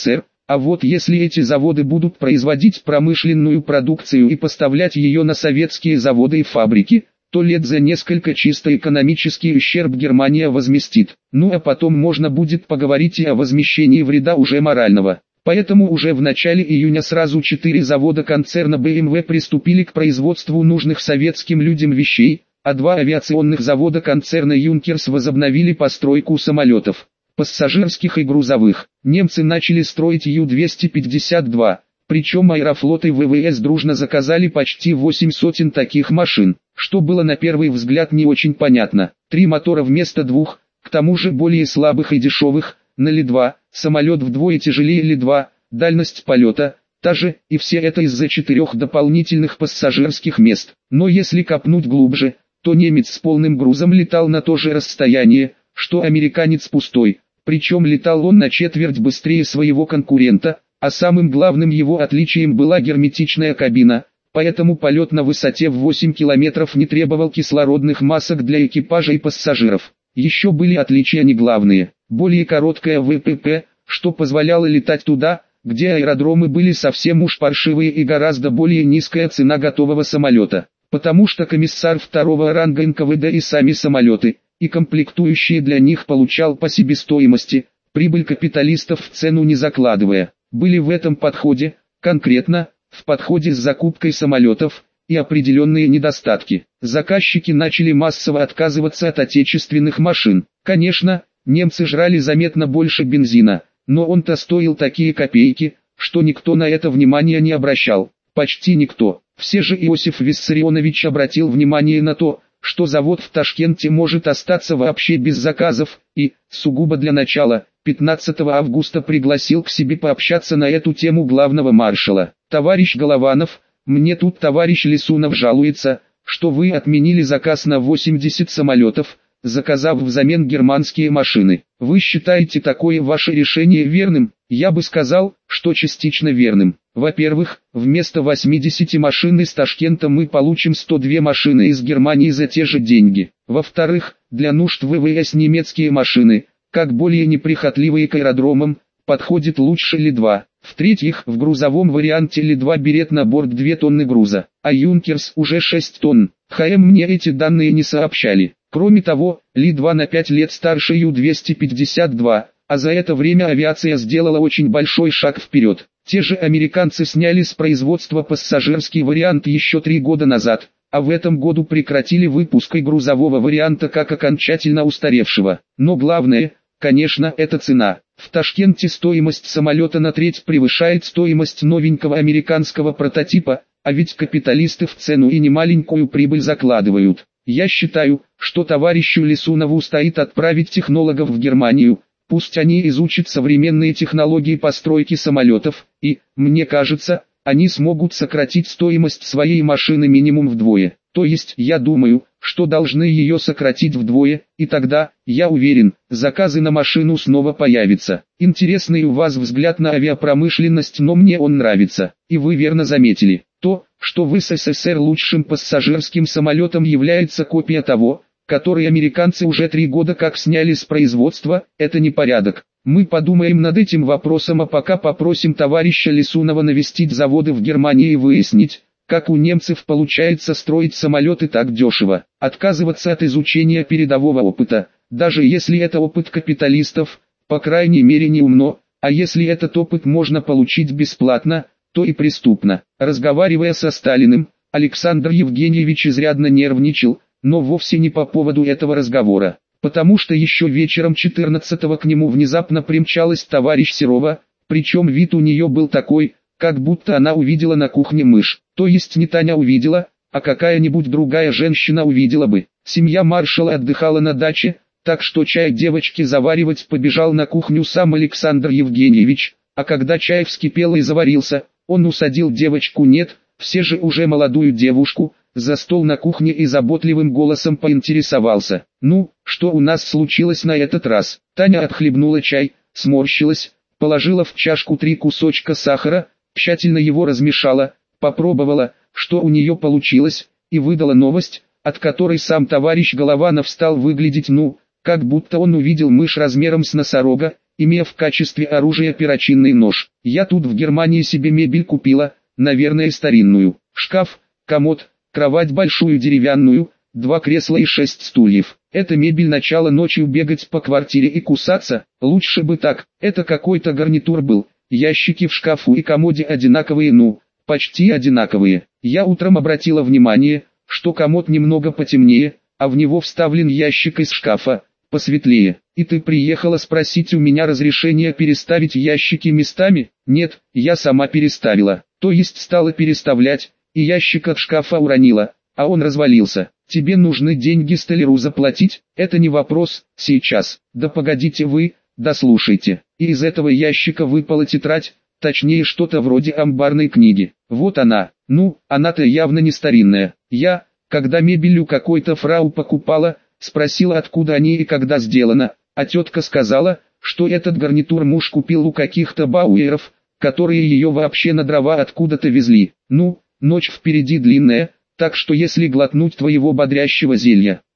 А вот если эти заводы будут производить промышленную продукцию и поставлять ее на советские заводы и фабрики, то лет за несколько чисто экономический ущерб Германия возместит. Ну а потом можно будет поговорить и о возмещении вреда уже морального. Поэтому уже в начале июня сразу четыре завода концерна бэ эм вэ приступили к производству нужных советским людям вещей, а два авиационных завода концерна «Юнкерс» возобновили постройку самолетов, пассажирских и грузовых. Немцы начали строить Ю двести пятьдесят два, причем Аэрофлот и вэ вэ эс дружно заказали почти восемь сотен таких машин, что было на первый взгляд не очень понятно. Три мотора вместо двух, к тому же более слабых и дешевых, на Ли два, самолет вдвое тяжелее Ли два, дальность полета та же, и все это из-за четырех дополнительных пассажирских мест. Но если копнуть глубже, то немец с полным грузом летал на то же расстояние, что американец пустой, причем летал он на четверть быстрее своего конкурента, а самым главным его отличием была герметичная кабина, поэтому полет на высоте в восемь километров не требовал кислородных масок для экипажа и пассажиров. Еще были отличия не главные, более короткая вэ пэ пэ, что позволяло летать туда, где аэродромы были совсем уж паршивые и гораздо более низкая цена готового самолета, потому что комиссар второго ранга эн ка вэ дэ и сами самолеты, и комплектующие для них получал по себестоимости, прибыль капиталистов в цену не закладывая. Были в этом подходе, конкретно, в подходе с закупкой самолетов, и определенные недостатки. Заказчики начали массово отказываться от отечественных машин. Конечно, немцы жрали заметно больше бензина, но он-то стоил такие копейки, что никто на это внимания не обращал. Почти никто. Все же Иосиф Виссарионович обратил внимание на то, что завод в Ташкенте может остаться вообще без заказов, и, сугубо для начала, пятнадцатого августа пригласил к себе пообщаться на эту тему главного маршала. «Товарищ Голованов, мне тут товарищ Лисунов жалуется, что вы отменили заказ на восемьдесят самолетов, заказав взамен германские машины. Вы считаете такое ваше решение верным?» Я бы сказал, что частично верным. Во-первых, вместо восьмидесяти машин из Ташкента мы получим сто две машины из Германии за те же деньги. Во-вторых, для нужд вэ вэ эс немецкие машины, как более неприхотливые к аэродромам, подходит лучше Ли два. В-третьих, в грузовом варианте Ли два берет на борт две тонны груза, а Юнкерс уже шесть тонн. ха эм мне эти данные не сообщали. Кроме того, Ли два на пять лет старше Ю двести пятьдесят два, а за это время авиация сделала очень большой шаг вперед. Те же американцы сняли с производства пассажирский вариант еще три года назад, а в этом году прекратили выпуск и грузового варианта как окончательно устаревшего. Но главное, конечно, это цена. В Ташкенте стоимость самолета на треть превышает стоимость новенького американского прототипа, а ведь капиталисты в цену и немаленькую прибыль закладывают. Я считаю, что товарищу Лисунову стоит отправить технологов в Германию. Пусть они изучат современные технологии постройки самолетов, и, мне кажется, они смогут сократить стоимость своей машины минимум вдвое. То есть, я думаю, что должны ее сократить вдвое, и тогда, я уверен, заказы на машину снова появятся. Интересный у вас взгляд на авиапромышленность, но мне он нравится. И вы верно заметили, то, что в эс эс эс эр лучшим пассажирским самолетом является копия того, который американцы уже три года как сняли с производства, это непорядок. Мы подумаем над этим вопросом, а пока попросим товарища Лисунова навестить заводы в Германии и выяснить, как у немцев получается строить самолеты так дешево. Отказываться от изучения передового опыта, даже если это опыт капиталистов, по крайней мере не умно, а если этот опыт можно получить бесплатно, то и преступно. Разговаривая со Сталиным, Александр Евгеньевич изрядно нервничал, но вовсе не по поводу этого разговора, потому что еще вечером четырнадцатого к нему внезапно примчалась товарищ Серова, причем вид у нее был такой, как будто она увидела на кухне мышь, то есть не Таня увидела, а какая-нибудь другая женщина увидела бы. Семья маршала отдыхала на даче, так что чай девочке заваривать побежал на кухню сам Александр Евгеньевич, а когда чай вскипел и заварился, он усадил девочку, нет, все же уже молодую девушку, за стол на кухне и заботливым голосом поинтересовался: «Ну, что у нас случилось на этот раз?» Таня отхлебнула чай, сморщилась, положила в чашку три кусочка сахара, тщательно его размешала, попробовала, что у нее получилось, и выдала новость, от которой сам товарищ Голованов стал выглядеть ну, как будто он увидел мышь размером с носорога, имея в качестве оружия перочинный нож. Я тут в Германии себе мебель купила, наверное старинную. Шкаф, комод, кровать большую деревянную, два кресла и шесть стульев. Это мебель начала ночью бегать по квартире и кусаться, лучше бы так. Это какой-то гарнитур был, ящики в шкафу и комоде одинаковые, ну, почти одинаковые. Я утром обратила внимание, что комод немного потемнее, а в него вставлен ящик из шкафа, посветлее. И ты приехала спросить у меня разрешения переставить ящики местами? Нет, я сама переставила. То есть стала переставлять, и ящик от шкафа уронила, а он развалился. Тебе нужны деньги столяру заплатить? Это не вопрос, сейчас. Да погодите вы, дослушайте. И из этого ящика выпала тетрадь, точнее что-то вроде амбарной книги. Вот она. Ну, она-то явно не старинная. Я, когда мебель у какой-то фрау покупала, спросила, откуда они и когда сделано, а тетка сказала, что этот гарнитур муж купил у каких-то бауэров, которые ее вообще на дрова откуда-то везли. Ну, ночь впереди длинная, так что если глотнуть твоего бодрящего зелья,